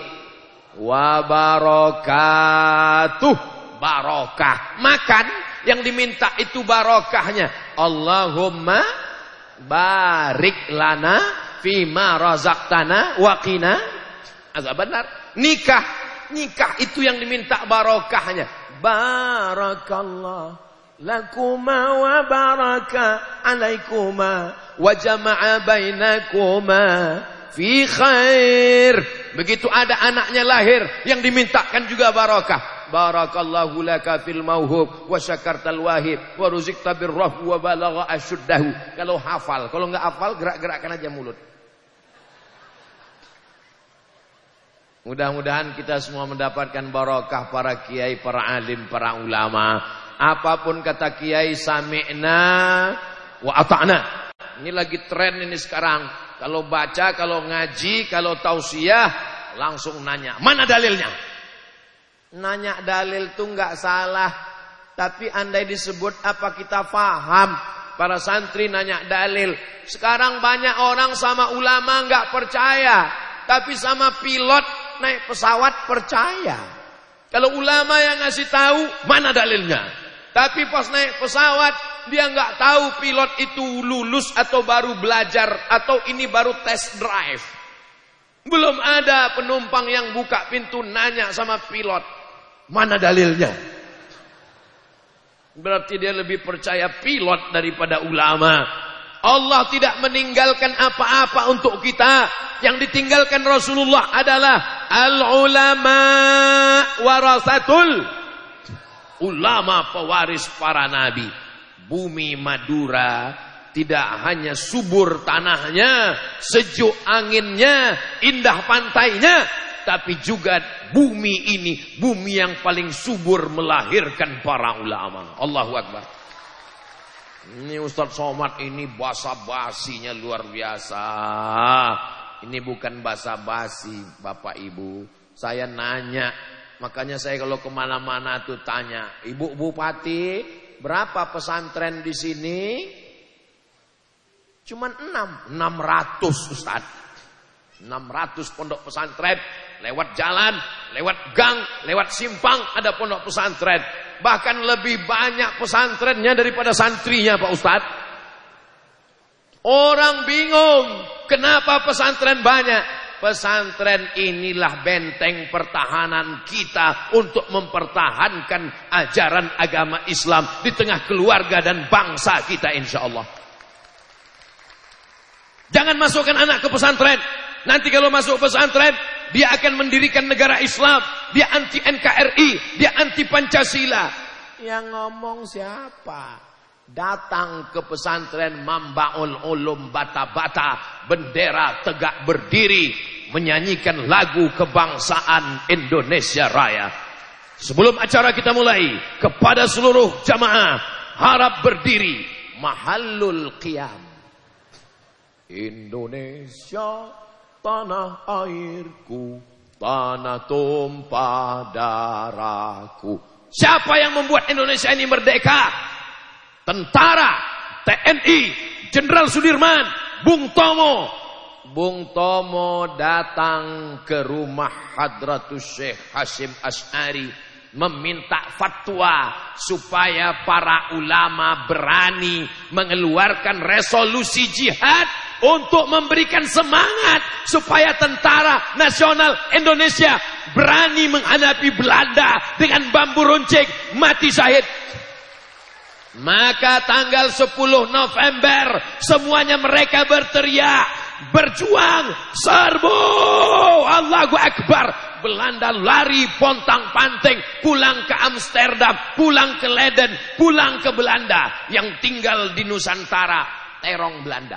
wabarakatuh. Barokah. Makan yang diminta itu barokahnya. Allahumma barik lana fima razaqtana wa qina azabannar. Nikah, nikah itu yang diminta barokahnya. Barakallah lakuma wa baraka alaikuma wa jama'a bainakuma fi khair. Begitu ada anaknya lahir yang dimintakan juga barokah. Barakallahu laka fil mauhub wa syakartal wahib wa ruzikta birrahwi wa balagha asyuddahu. Kalau hafal, kalau enggak hafal gerak-gerakkan aja mulut. Mudah-mudahan kita semua mendapatkan barokah para kiai, para alim, para ulama. Apapun kata kiai, sami'na wa ata'na. Ini lagi tren ini sekarang. Kalau baca, kalau ngaji, kalau tausiah, langsung nanya, mana dalilnya? Nanya dalil tuh nggak salah, tapi andai disebut apa kita faham. Para santri nanya dalil. Sekarang banyak orang sama ulama nggak percaya, tapi sama pilot naik pesawat percaya. Kalau ulama yang ngasih tahu mana dalilnya, tapi pas naik pesawat dia nggak tahu pilot itu lulus atau baru belajar atau ini baru test drive. Belum ada penumpang yang buka pintu nanya sama pilot. Mana dalilnya? Berarti dia lebih percaya pilot daripada ulama. Allah tidak meninggalkan apa-apa untuk kita. Yang ditinggalkan Rasulullah adalah al-ulama warasatul. Ulama pewaris para nabi. Bumi Madura tidak hanya subur tanahnya, sejuk anginnya, indah pantainya, tapi juga bumi ini, bumi yang paling subur melahirkan para ulama. Allahu Akbar. Ini Ustaz Somad ini basa-basinya luar biasa. Ini bukan basa-basi Bapak Ibu. Saya nanya, makanya saya kalau kemana-mana tuh tanya, Ibu Bupati, berapa pesantren di sini? Cuman enam, enam ratus Ustaz. enam ratus pondok pesantren, lewat jalan, lewat gang, lewat simpang ada pondok pesantren. Bahkan lebih banyak pesantrennya daripada santrinya Pak Ustadz. Orang bingung, kenapa pesantren banyak? Pesantren inilah benteng pertahanan kita untuk mempertahankan ajaran agama Islam di tengah keluarga dan bangsa kita insya Allah. Jangan masukkan anak ke pesantren. Nanti kalau masuk pesantren, dia akan mendirikan negara Islam. Dia anti N K R I, dia anti Pancasila. Yang ngomong siapa? Datang ke pesantren Mambaul Ulum Bata-Bata, bendera tegak berdiri, menyanyikan lagu kebangsaan Indonesia Raya. Sebelum acara kita mulai, kepada seluruh jamaah harap berdiri. Mahallul qiyam. Indonesia tanah airku, tanah tumpah darahku. Siapa yang membuat Indonesia ini merdeka? Tentara, T N I, Jenderal Sudirman, Bung Tomo. Bung Tomo datang ke rumah Hadratus Syekh Hasyim Asy'ari meminta fatwa supaya para ulama berani mengeluarkan resolusi jihad untuk memberikan semangat supaya tentara nasional Indonesia berani menghadapi Belanda dengan bambu runcing mati syahid. Maka tanggal sepuluh November semuanya mereka berteriak, berjuang, serbu, Allahu Akbar. Belanda lari pontang-panting, pulang ke Amsterdam, pulang ke Leiden, pulang ke Belanda. Yang tinggal di Nusantara terong Belanda.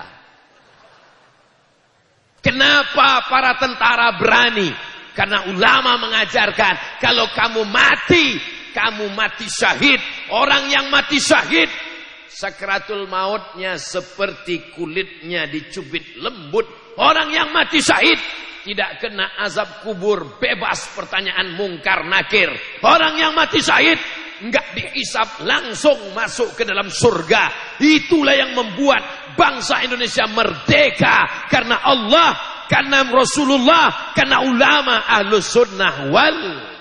Kenapa para tentara berani? Karena ulama mengajarkan, kalau kamu mati, kamu mati syahid. Orang yang mati syahid, sakratul mautnya seperti kulitnya dicubit lembut. Orang yang mati syahid tidak kena azab kubur, bebas pertanyaan mungkar nakir. Orang yang mati syahid enggak dihisab, langsung masuk ke dalam surga. Itulah yang membuat bangsa Indonesia merdeka, karena Allah, karena Rasulullah, karena ulama ahlus sunnah wal.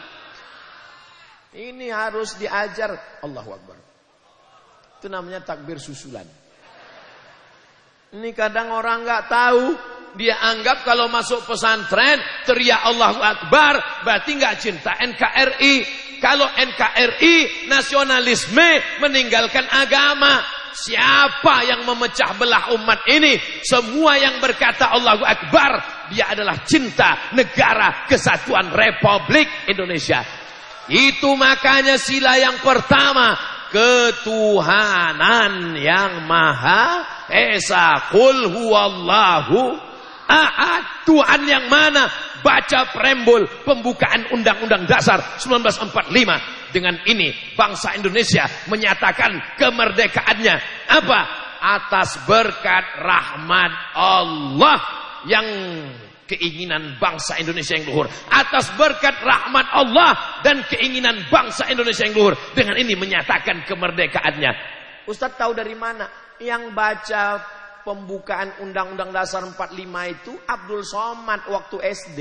Ini harus diajar. Allahu Akbar. Itu namanya takbir susulan. Ini kadang orang enggak tahu. Dia anggap kalau masuk pesantren teriak Allahu Akbar berarti nggak cinta N K R I. Kalau N K R I nasionalisme, meninggalkan agama. Siapa yang memecah belah umat ini? Semua yang berkata Allahu Akbar, dia adalah cinta negara kesatuan Republik Indonesia. Itu makanya sila yang pertama, ketuhanan yang Maha Esa. Qul huwallahu ahad. Tuhan yang mana? Baca preambul pembukaan Undang-Undang Dasar seribu sembilan ratus empat puluh lima. Dengan ini bangsa Indonesia menyatakan kemerdekaannya. Apa? Atas berkat rahmat Allah, yang keinginan bangsa Indonesia yang luhur. Atas berkat rahmat Allah dan keinginan bangsa Indonesia yang luhur. Dengan ini menyatakan kemerdekaannya. Ustadz tahu dari mana? Yang baca pembukaan Undang-Undang Dasar empat puluh lima itu Abdul Somad waktu S D.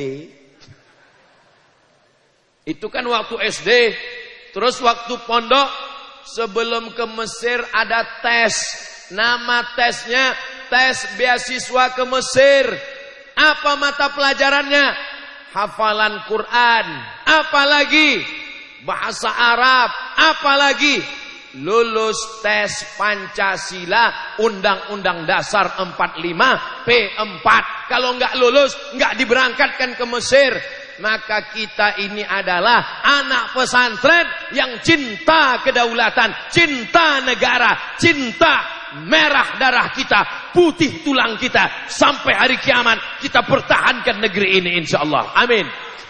Itu kan waktu S D. Terus waktu pondok sebelum ke Mesir ada tes. Nama tesnya tes beasiswa ke Mesir. Apa mata pelajarannya? Hafalan Quran. Apalagi bahasa Arab. Apalagi lulus tes Pancasila Undang-Undang Dasar empat puluh lima P empat. Kalau enggak lulus, enggak diberangkatkan ke Mesir. Maka kita ini adalah anak pesantren yang cinta kedaulatan, cinta negara, cinta merah darah kita, putih tulang kita. Sampai hari kiamat kita pertahankan negeri ini insyaallah. Amin.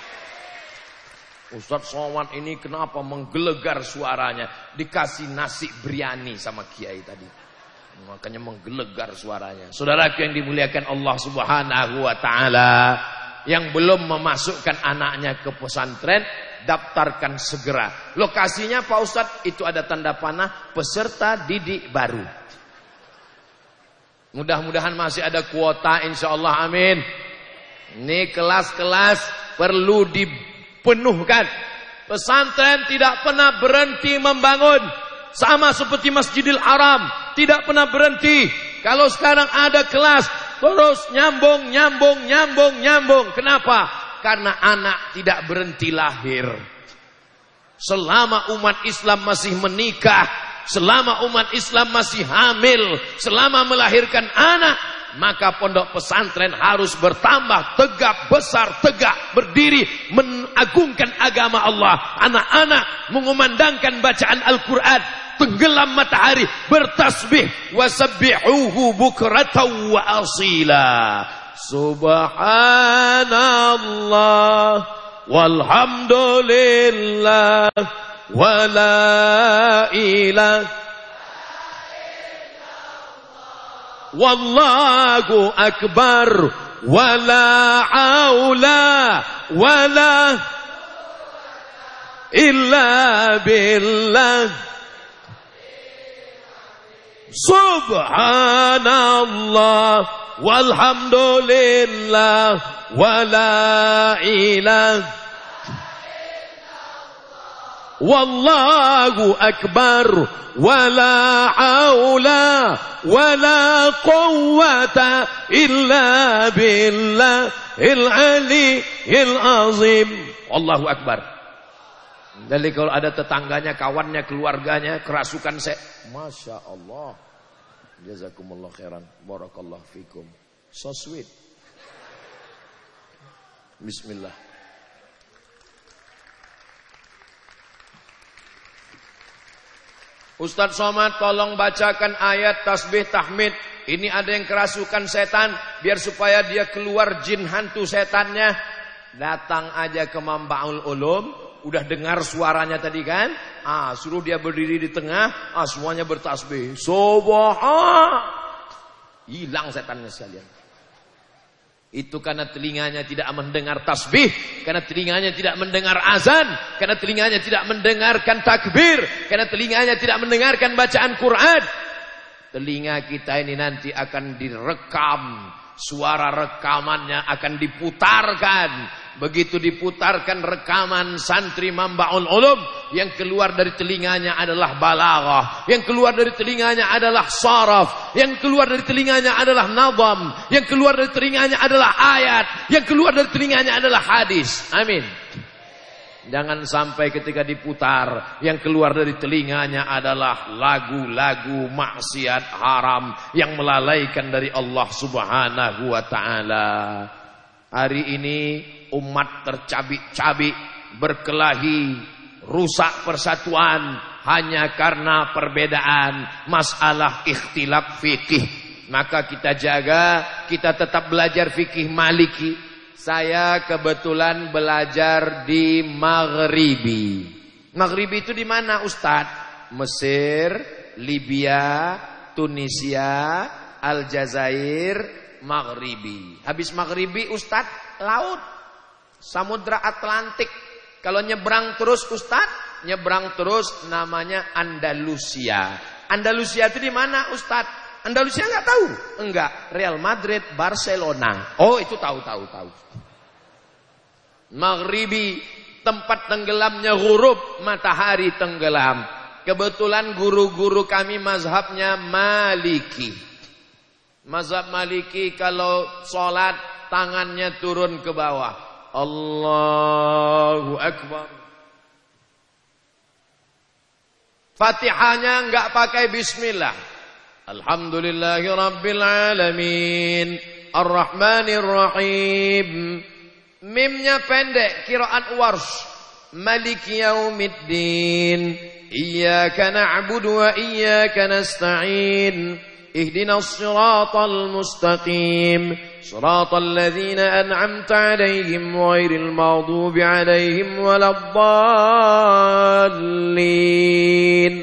Ustadz Somad ini kenapa menggelegar suaranya? Dikasih nasi biryani sama kiai tadi, makanya menggelegar suaranya. Saudaraku yang dimuliakan Allah Subhanahu wa taala, yang belum memasukkan anaknya ke pesantren, daftarkan segera. Lokasinya Pak Ustadz, itu ada tanda panah peserta didik baru. Mudah-mudahan masih ada kuota insyaallah. Amin. Ini kelas-kelas perlu di penuhkan. Pesantren tidak pernah berhenti membangun. Sama seperti Masjidil Haram, tidak pernah berhenti. Kalau sekarang ada kelas, terus nyambung, nyambung, nyambung, nyambung. Kenapa? Karena anak tidak berhenti lahir. Selama umat Islam masih menikah, selama umat Islam masih hamil, selama melahirkan anak, maka pondok pesantren harus bertambah tegak, besar, tegak, berdiri, mengagungkan agama Allah. Anak-anak mengumandangkan bacaan Al-Quran, tenggelam matahari, bertasbih, wasabbihuhu bukratan wa asila. Subhanallah walhamdulillah wa la ilaha wallahu akbar wala haula wala illa billah. Subhanallah walhamdulillah wala ilaha wallahu akbar, wala haula wala quwwata illa billahil aliyyil azim. Allahu akbar. Jadi kalau ada tetangganya, kawannya, keluarganya kerasukan saya, Masya Allah, jazakumullah khairan, barakallahu fikum, so sweet. Bismillah. Ustadz Somad tolong bacakan ayat tasbih tahmid. Ini ada yang kerasukan setan, biar supaya dia keluar jin hantu setannya. Datang aja ke Mambaul Ulum, udah dengar suaranya tadi kan? Ah, suruh dia berdiri di tengah, ah semuanya bertasbih. Subhan. Hilang setannya sekalian. Itu karena telinganya tidak mendengar tasbih, karena telinganya tidak mendengar azan, karena telinganya tidak mendengarkan takbir, karena telinganya tidak mendengarkan bacaan Quran. Telinga kita ini nanti akan direkam, suara rekamannya akan diputarkan. Begitu diputarkan rekaman santri Mambaul Ulum, yang keluar dari telinganya adalah balaghah, yang keluar dari telinganya adalah saraf, yang keluar dari telinganya adalah nadham, yang keluar dari telinganya adalah ayat, yang keluar dari telinganya adalah hadis. Amin. Jangan sampai ketika diputar yang keluar dari telinganya adalah lagu-lagu maksiat haram yang melalaikan dari Allah Subhanahu wa taala. Hari ini umat tercabik-cabik, berkelahi, rusak persatuan hanya karena perbedaan masalah ikhtilaf fikih. Maka kita jaga, kita tetap belajar fikih Maliki. Saya kebetulan belajar di Maghribi. Maghribi itu di mana, Ustadz? Mesir, Libya, Tunisia, Aljazair, Maghribi. Habis Maghribi, Ustadz, laut, Samudra Atlantik. Kalau nyebrang terus, Ustadz, nyebrang terus namanya Andalusia. Andalusia itu di mana, Ustadz? Andalusia nggak tahu? Enggak. Real Madrid, Barcelona. Oh, itu tahu, tahu, tahu. Maghribi, tempat tenggelamnya ghurub, matahari tenggelam. Kebetulan guru-guru kami mazhabnya Maliki. Mazhab Maliki kalau sholat tangannya turun ke bawah. Allahu Akbar. Fatihahnya enggak pakai bismillah. Alhamdulillahi Rabbil Alamin, Ar-Rahmanir Rahim. Mimnya pendek, qiraat Warsh. Maliki Yaumiddin, Iyyaka na'budu wa iyyaka nasta'in. Ihdinas siratal mustaqim, siratal ladzina an'amta 'alaihim ghairil maghdubi 'alaihim waladdallin.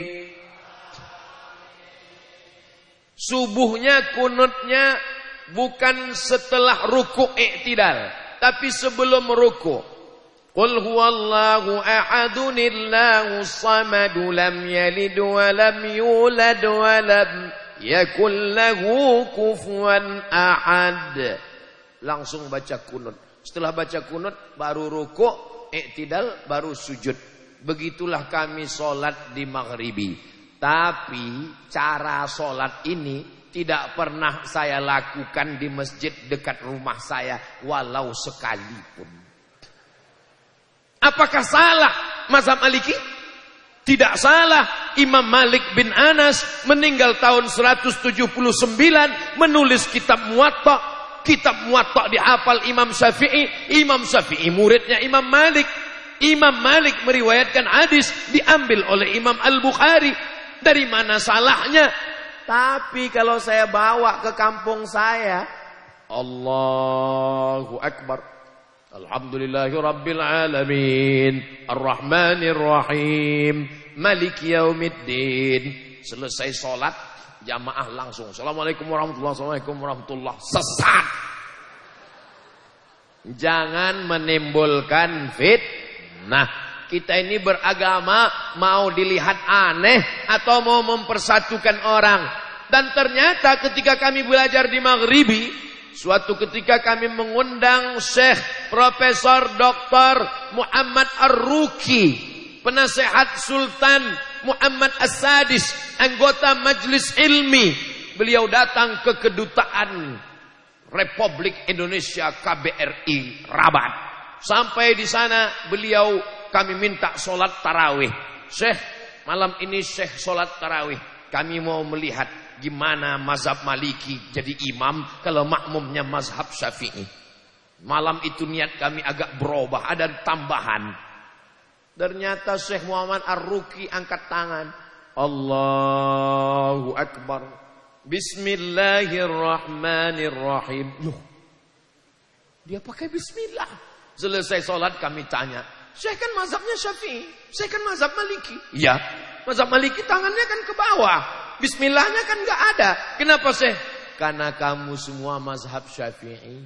Subuhnya kunutnya bukan setelah ruku' i'tidal, tapi sebelum ruku'. Qul huwallahu ahadun illahus samad lam yalid wa lam yulad wa lam yakul lahu kufuwan ahad. Langsung baca kunut. Setelah baca kunut baru ruku', i'tidal, baru sujud. Begitulah kami sholat di Maghribi. Tapi cara sholat ini tidak pernah saya lakukan di masjid dekat rumah saya, walau sekalipun. Apakah salah mazhab Maliki? Tidak salah. Imam Malik bin Anas meninggal tahun seratus tujuh puluh sembilan, menulis kitab Muwatta. Kitab Muwatta dihafal Imam Syafi'i. Imam Syafi'i muridnya Imam Malik. Imam Malik meriwayatkan hadis diambil oleh Imam Al-Bukhari. Dari mana salahnya? Tapi kalau saya bawa ke kampung saya, Allahu Akbar, Alhamdulillahi Rabbil Alamin, Ar-Rahmanir Rahim, Maliki Yaumiddin. Selesai sholat, jamaah langsung Assalamualaikum warahmatullahi wabarakatuh. Assalamualaikum warahmatullahi wabarakatuh. Sesat. Jangan menimbulkan fitnah. Kita ini beragama mau dilihat aneh atau mau mempersatukan orang. Dan ternyata ketika kami belajar di Maghribi, suatu ketika kami mengundang Syekh Profesor Doktor Muhammad Ar-Ruki. penasehat Sultan Muhammad As-Sadis, anggota Majelis Ilmi. Beliau datang ke kedutaan Republik Indonesia K B R I Rabat. Sampai di sana beliau kami minta sholat tarawih. Syekh, malam ini Syekh sholat tarawih. Kami mau melihat gimana mazhab Maliki jadi imam kalau makmumnya mazhab Syafi'i. Malam itu niat kami agak berubah, ada tambahan. Ternyata Syekh Muhammad Ar-Ruki angkat tangan. Allahu Akbar. Bismillahirrahmanirrahim. Loh, dia pakai bismillah. Selesai sholat kami tanya, Syekh kan mazhabnya Syafi'i, Syekh kan mazhab Maliki. Iya, mazhab Maliki tangannya kan ke bawah, bismillahnya kan gak ada. Kenapa Syekh? Karena kamu semua mazhab Syafi'i.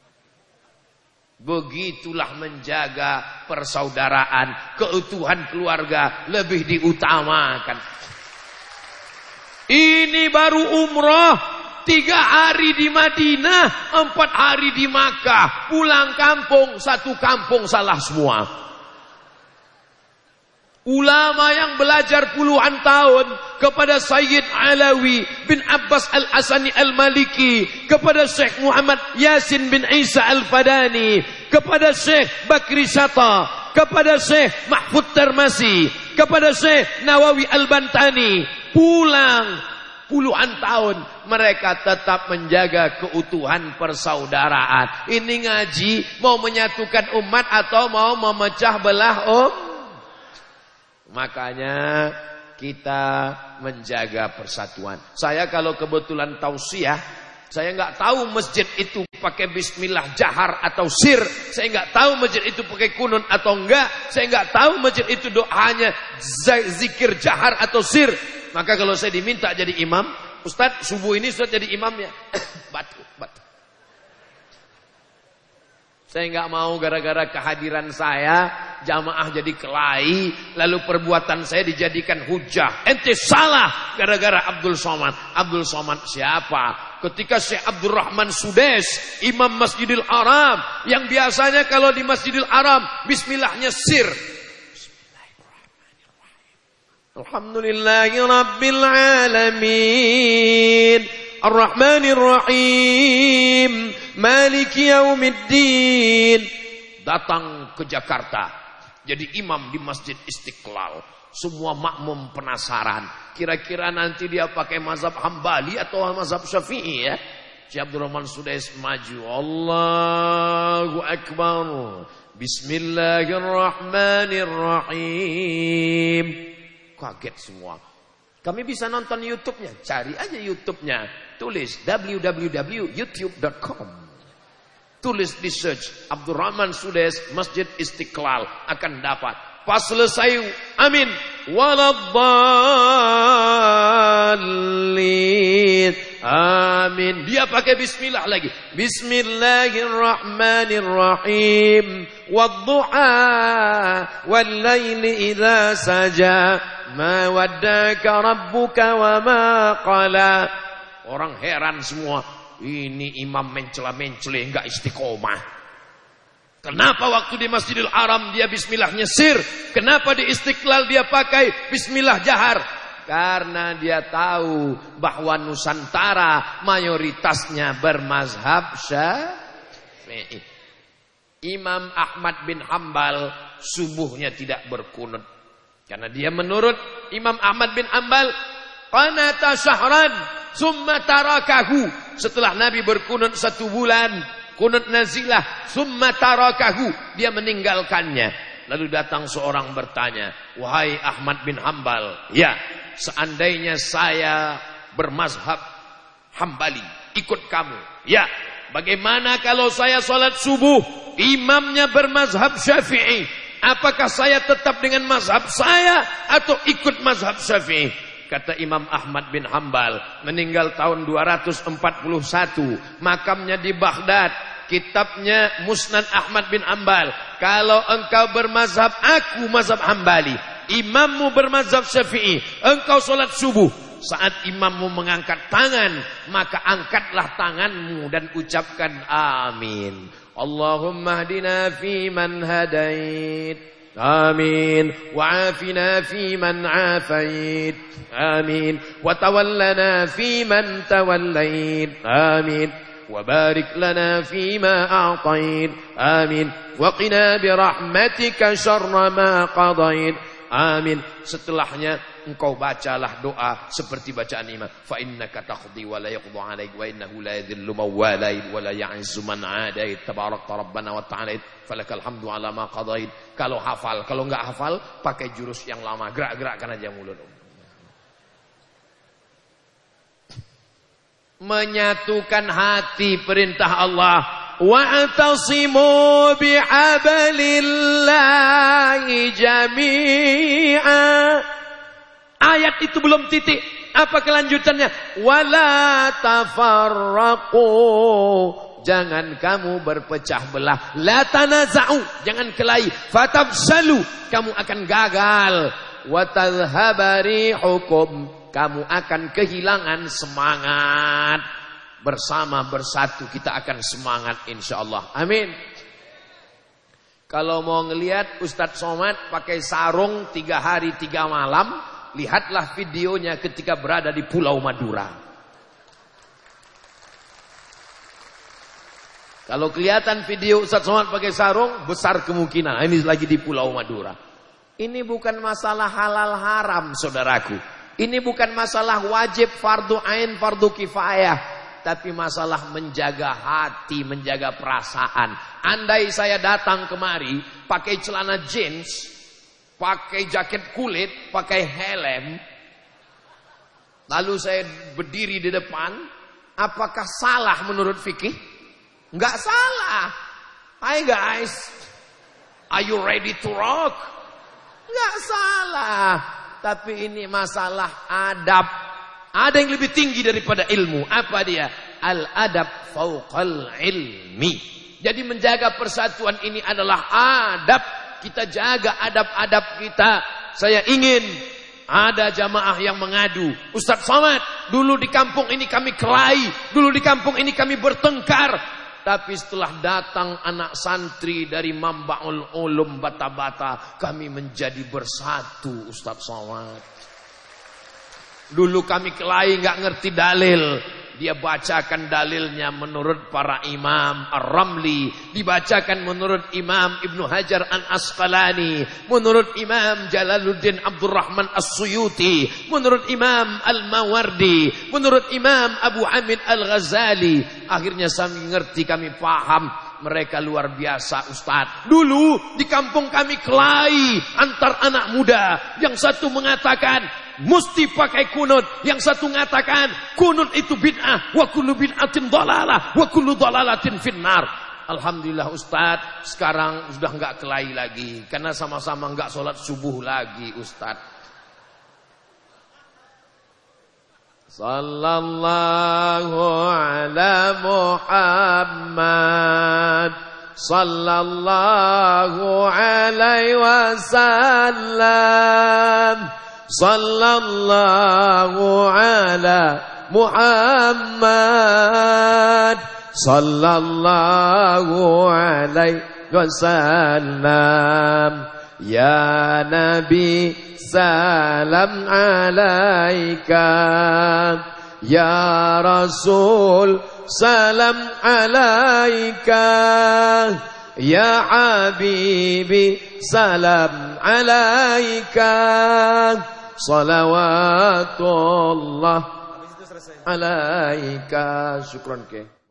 Begitulah menjaga persaudaraan, keutuhan keluarga lebih diutamakan. Ini baru umrah, tiga hari di Madinah, empat hari di Makkah. Pulang kampung, satu kampung salah semua. Ulama yang belajar puluhan tahun kepada Sayyid Alawi bin Abbas Al-Asani Al-Maliki, kepada Syekh Muhammad Yasin bin Isa Al-Fadani, kepada Syekh Bakri Syata, kepada Syekh Mahfud Termasi, kepada Syekh Nawawi Al-Bantani. Pulang puluhan tahun mereka tetap menjaga keutuhan persaudaraan. Ini ngaji mau menyatukan umat atau mau memecah belah um? Makanya kita menjaga persatuan. Saya kalau kebetulan tausiah, saya nggak tahu masjid itu pakai bismillah jahar atau sir. Saya nggak tahu masjid itu pakai kunun atau enggak. Saya nggak tahu masjid itu doanya zikir jahar atau sir. Maka kalau saya diminta jadi imam, Ustaz subuh ini Ustaz jadi imamnya. Batuk, batuk. Saya nggak mau gara-gara kehadiran saya jamaah jadi kelahi, lalu perbuatan saya dijadikan hujah. Ente salah gara-gara Abdul Somad. Abdul Somad siapa? Ketika Syekh Abdurrahman Sudes, Imam Masjidil Haram, yang biasanya kalau di Masjidil Haram bismillahnya sir. Alhamdulillahi Rabbil Alamin, Ar-Rahmanir Rahim, Maliki Yaumiddin. Datang ke Jakarta jadi imam di Masjid Istiqlal. Semua makmum penasaran, kira-kira nanti dia pakai mazhab Hambali atau mazhab Syafi'i ya. Syekh Abdurrahman Sudes maju, Allahu Akbar, Bismillahirrahmanirrahim. Kaget semua. Kami bisa nonton YouTube-nya, cari aja YouTube-nya, tulis w w w titik youtube titik com, tulis di search Abdurrahman Sudes Masjid Istiqlal, akan dapat. Pas selesai amin waladdallin amin, dia pakai bismillah lagi, Bismillahirrahmanirrahim, wadduha wallaili idza saja ma waddaka rabbuka wa ma qala. Orang heran semua, ini imam mencela-mencela enggak istiqomah. Kenapa waktu di Masjidil Haram dia bismillahnya sir, kenapa di Istiqlal dia pakai bismillah jahar? Karena dia tahu bahwa Nusantara mayoritasnya bermazhab Syafi'i. Imam Ahmad bin Hambal subuhnya tidak berkunut, karena dia menurut Imam Ahmad bin Hambal, qanata syahran summa tarakahu. Setelah Nabi berkunut satu bulan, kunut nazilah, summa tarakahu, dia meninggalkannya. Lalu datang seorang bertanya, wahai Ahmad bin Hambal, ya, seandainya saya bermazhab Hambali, ikut kamu, ya, bagaimana kalau saya sholat subuh, imamnya bermazhab Syafi'i, apakah saya tetap dengan mazhab saya atau ikut mazhab Syafi'i? Kata Imam Ahmad bin Hambal, meninggal tahun dua ratus empat puluh satu, makamnya di Baghdad, kitabnya Musnad Ahmad bin Hambal. Kalau engkau bermazhab, aku mazhab Hambali, imammu bermazhab Syafi'i, engkau sholat subuh, saat imammu mengangkat tangan, maka angkatlah tanganmu dan ucapkan amin. Allahumma hdina fi man hadait آمين وعافنا فيمن عافيت آمين وتولنا فيمن توليت آمين وبارك لنا فيما أعطيت آمين وقنا برحمتك شر ما قضيت آمين. Setelahnya engkau bacalah doa seperti bacaan imam. Fa innaka taqdi wa la yuqda 'alaik wa innahu la yadhillu man walait wa la ya'izzu man 'adait tabarakta rabbana wa ta'ala falakal hamdu 'ala ma qadait. Kalau hafal, kalau enggak hafal pakai jurus yang lama, gerak-gerakkan aja mulut. Menyatukan hati perintah Allah. Wa'tasimu bihablillahi jami'a. Ayat itu belum titik. Apa kelanjutannya? Wala tafarraqu. Jangan kamu berpecah belah. La tanaza'u. Jangan kelahi. Fatafsalu. Kamu akan gagal. Wa tadhhabari hukum. Kamu akan kehilangan semangat. Bersama bersatu kita akan semangat insyaallah. Amin. Kalau mau ngelihat Ustadz Somad pakai sarung tiga hari tiga malam, lihatlah videonya ketika berada di Pulau Madura. Kalau kelihatan video Ustadz Somad pakai sarung, besar kemungkinan ini lagi di Pulau Madura. Ini bukan masalah halal haram, saudaraku. Ini bukan masalah wajib fardu ain fardu kifayah. Tapi masalah menjaga hati, menjaga perasaan. Andai saya datang kemari pakai celana jeans, pakai jaket kulit, pakai helm, lalu saya berdiri di depan, apakah salah menurut fikih? Enggak salah. Hai guys, are you ready to rock? Enggak salah. Tapi ini masalah adab. Ada yang lebih tinggi daripada ilmu. Apa dia? Al-adab fauqal ilmi. Jadi menjaga persatuan ini adalah adab. Kita jaga adab-adab kita. Saya ingin ada jamaah yang mengadu. Ustadz Somad, dulu di kampung ini kami kelahi. Dulu di kampung ini kami bertengkar. Tapi setelah datang anak santri dari Mambaul Ulum Bata-Bata, kami menjadi bersatu Ustadz Somad. Dulu kami kelahi nggak ngerti dalil. Dia bacakan dalilnya menurut para imam Ar-Ramli. Dibacakan menurut Imam Ibnu Hajar Al-Asqalani. Menurut Imam Jalaluddin Abdurrahman As-Suyuti. Menurut Imam Al-Mawardi. Menurut Imam Abu Hamid Al-Ghazali. Akhirnya kami ngerti, kami paham. Mereka luar biasa Ustadz. Dulu di kampung kami kelahi antar anak muda. Yang satu mengatakan mesti pakai kunut. Yang satu mengatakan kunut itu bid'ah. Wa kullu bid'atin dhalalah. Wa kullu dhalalatin finnar. Alhamdulillah Ustadz, sekarang sudah enggak kelahi lagi. Karena sama-sama enggak sholat subuh lagi Ustadz. Sallallahu ala Muhammad. Sallallahu alaihi wasallam. Sallallahu ala Muhammad. Sallallahu alaihi wasallam. Ya Nabi salam alaika. Ya Rasul salam alaika. Ya Habibi salam alaika. Salawatullah alaika. Syukran ke